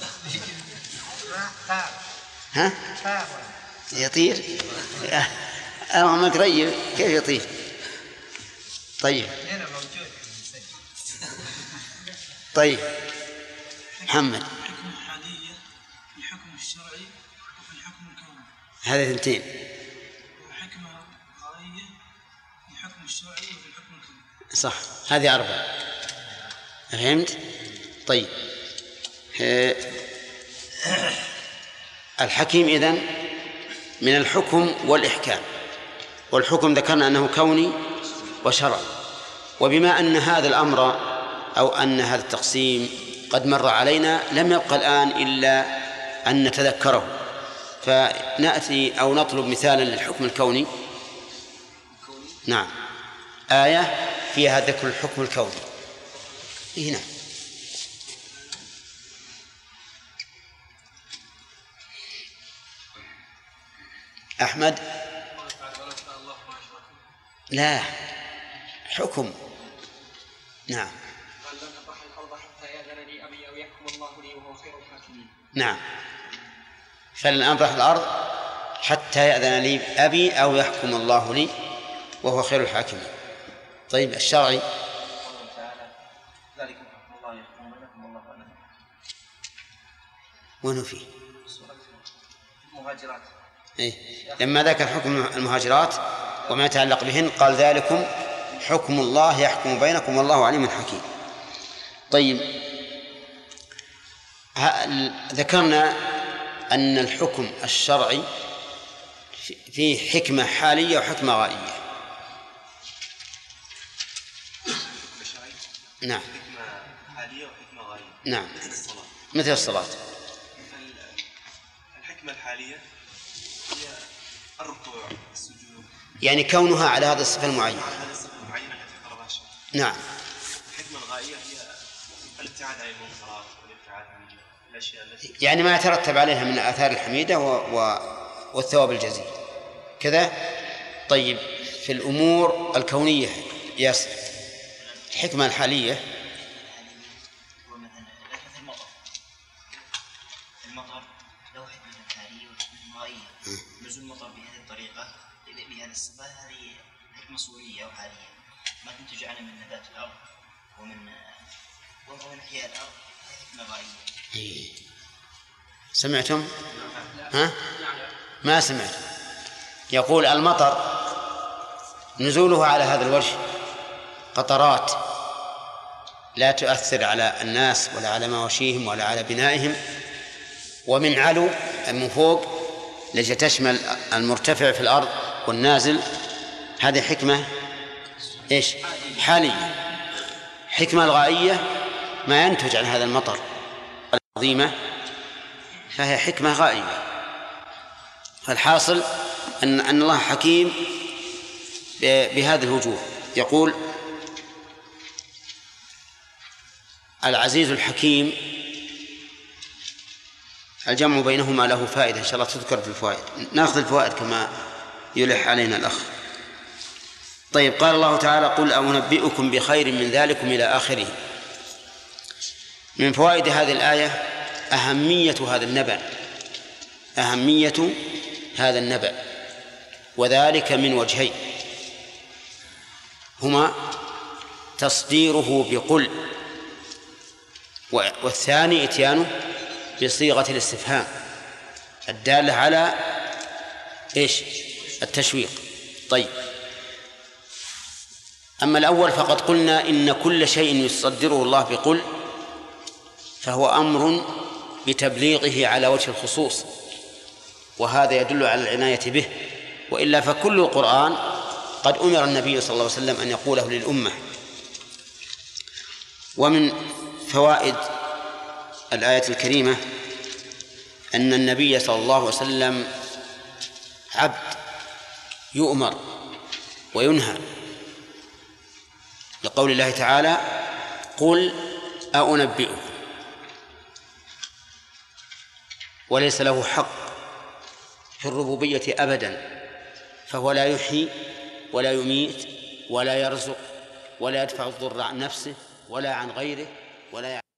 ها؟ يطير؟ أنا قريب كيف يطير؟ طيب هنا موجود. طيب محمد. الحكم الحالية في الحكم الشرعي وفي الحكم الكوني. هذه 2. وحكمة غائية في الحكم الشرعي وفي الحكم الكوني. صح، هذه 4. فهمت؟ طيب الحكيم إذن من الحكم والإحكام. والحكم ذكرنا أنه كوني وشرعي. وبما أن هذا الأمر أو أن هذا التقسيم قد مر علينا لم يبقى الآن إلا أن نتذكره، فنأتي أو نطلب مثالا للحكم الكوني. نعم، آية فيها ذكر الحكم الكوني. هنا أحمد. لا، حكم. نعم. نعم، فلن أبرح الأرض حتى يأذن لي أبي أو يحكم الله لي وهو خير الحاكمين. طيب الشرعي وين فيه؟ المهاجرات. لما ذكر حكم المهاجرات وما يتعلق بهن قال ذلكم حكم الله يحكم بينكم والله عليم حكيم. طيب ذكرنا أن الحكم الشرعي فيه حكمة حالية وحكمة غائية. نعم، حكمة حالية وحكمة غائية. نعم، مثل الصلاة. الحكمة الحالية هي الركوع، السجود، يعني كونها على هذا الصفة المعينة. هذه الصفة المعينة التي طلبها الشرع. نعم. الحكمة الغائية هي الابتعاد عن المنكرات والابتعاد عن الأشياء التي يعني ما يترتب عليها من الآثار الحميدة والثواب الجزيل كذا. طيب في الأمور الكونية ياسر، الحكمة الحالية الحقيقة بهذا الصفة هذه حكمة صورية وحالية ما تنتج عنه من نبات الأرض ومن أحياء الأرض حكمة غائية. سمعتم؟ ها؟ ما سمعت. يقول المطر نزوله على هذا الوجه قطرات لا تؤثر على الناس ولا على مواشيهم ولا على بنائهم، ومن علو من فوق التي تشمل المرتفع في الأرض والنازل، هذه حكمة إيش؟ حالية. حكمة الغائية ما ينتج عن هذا المطر العظيمة فهي حكمة غائية. فالحاصل أن الله حكيم بهذه الوجوه. يقول العزيز الحكيم الجمع بينهما له فائدة إن شاء الله تذكر في الفوائد، نأخذ الفوائد كما يلح علينا الأخ. طيب، قال الله تعالى قل أنبئكم بخير من ذلكم إلى آخره. من فوائد هذه الآية أهمية هذا النبأ، وذلك من وجهين، هما تصديره بقل، والثاني إتيانه بصيغة الاستفهام الدالة على إيش؟ التشويق. طيب، أما الأول فقد قلنا إن كل شيء يصدره الله بقل فهو أمر بتبليغه على وجه الخصوص، وهذا يدل على العناية به، وإلا فكل القرآن قد أمر النبي صلى الله عليه وسلم أن يقوله للأمة. ومن فوائد الآية الكريمة أن النبي صلى الله عليه وسلم عبد يؤمر وينهى، لقول الله تعالى قل أنبئكم، وليس له حق في الربوبية أبدا، فهو لا يحيي ولا يميت ولا يرزق ولا يدفع الضر عن نفسه ولا عن غيره ولا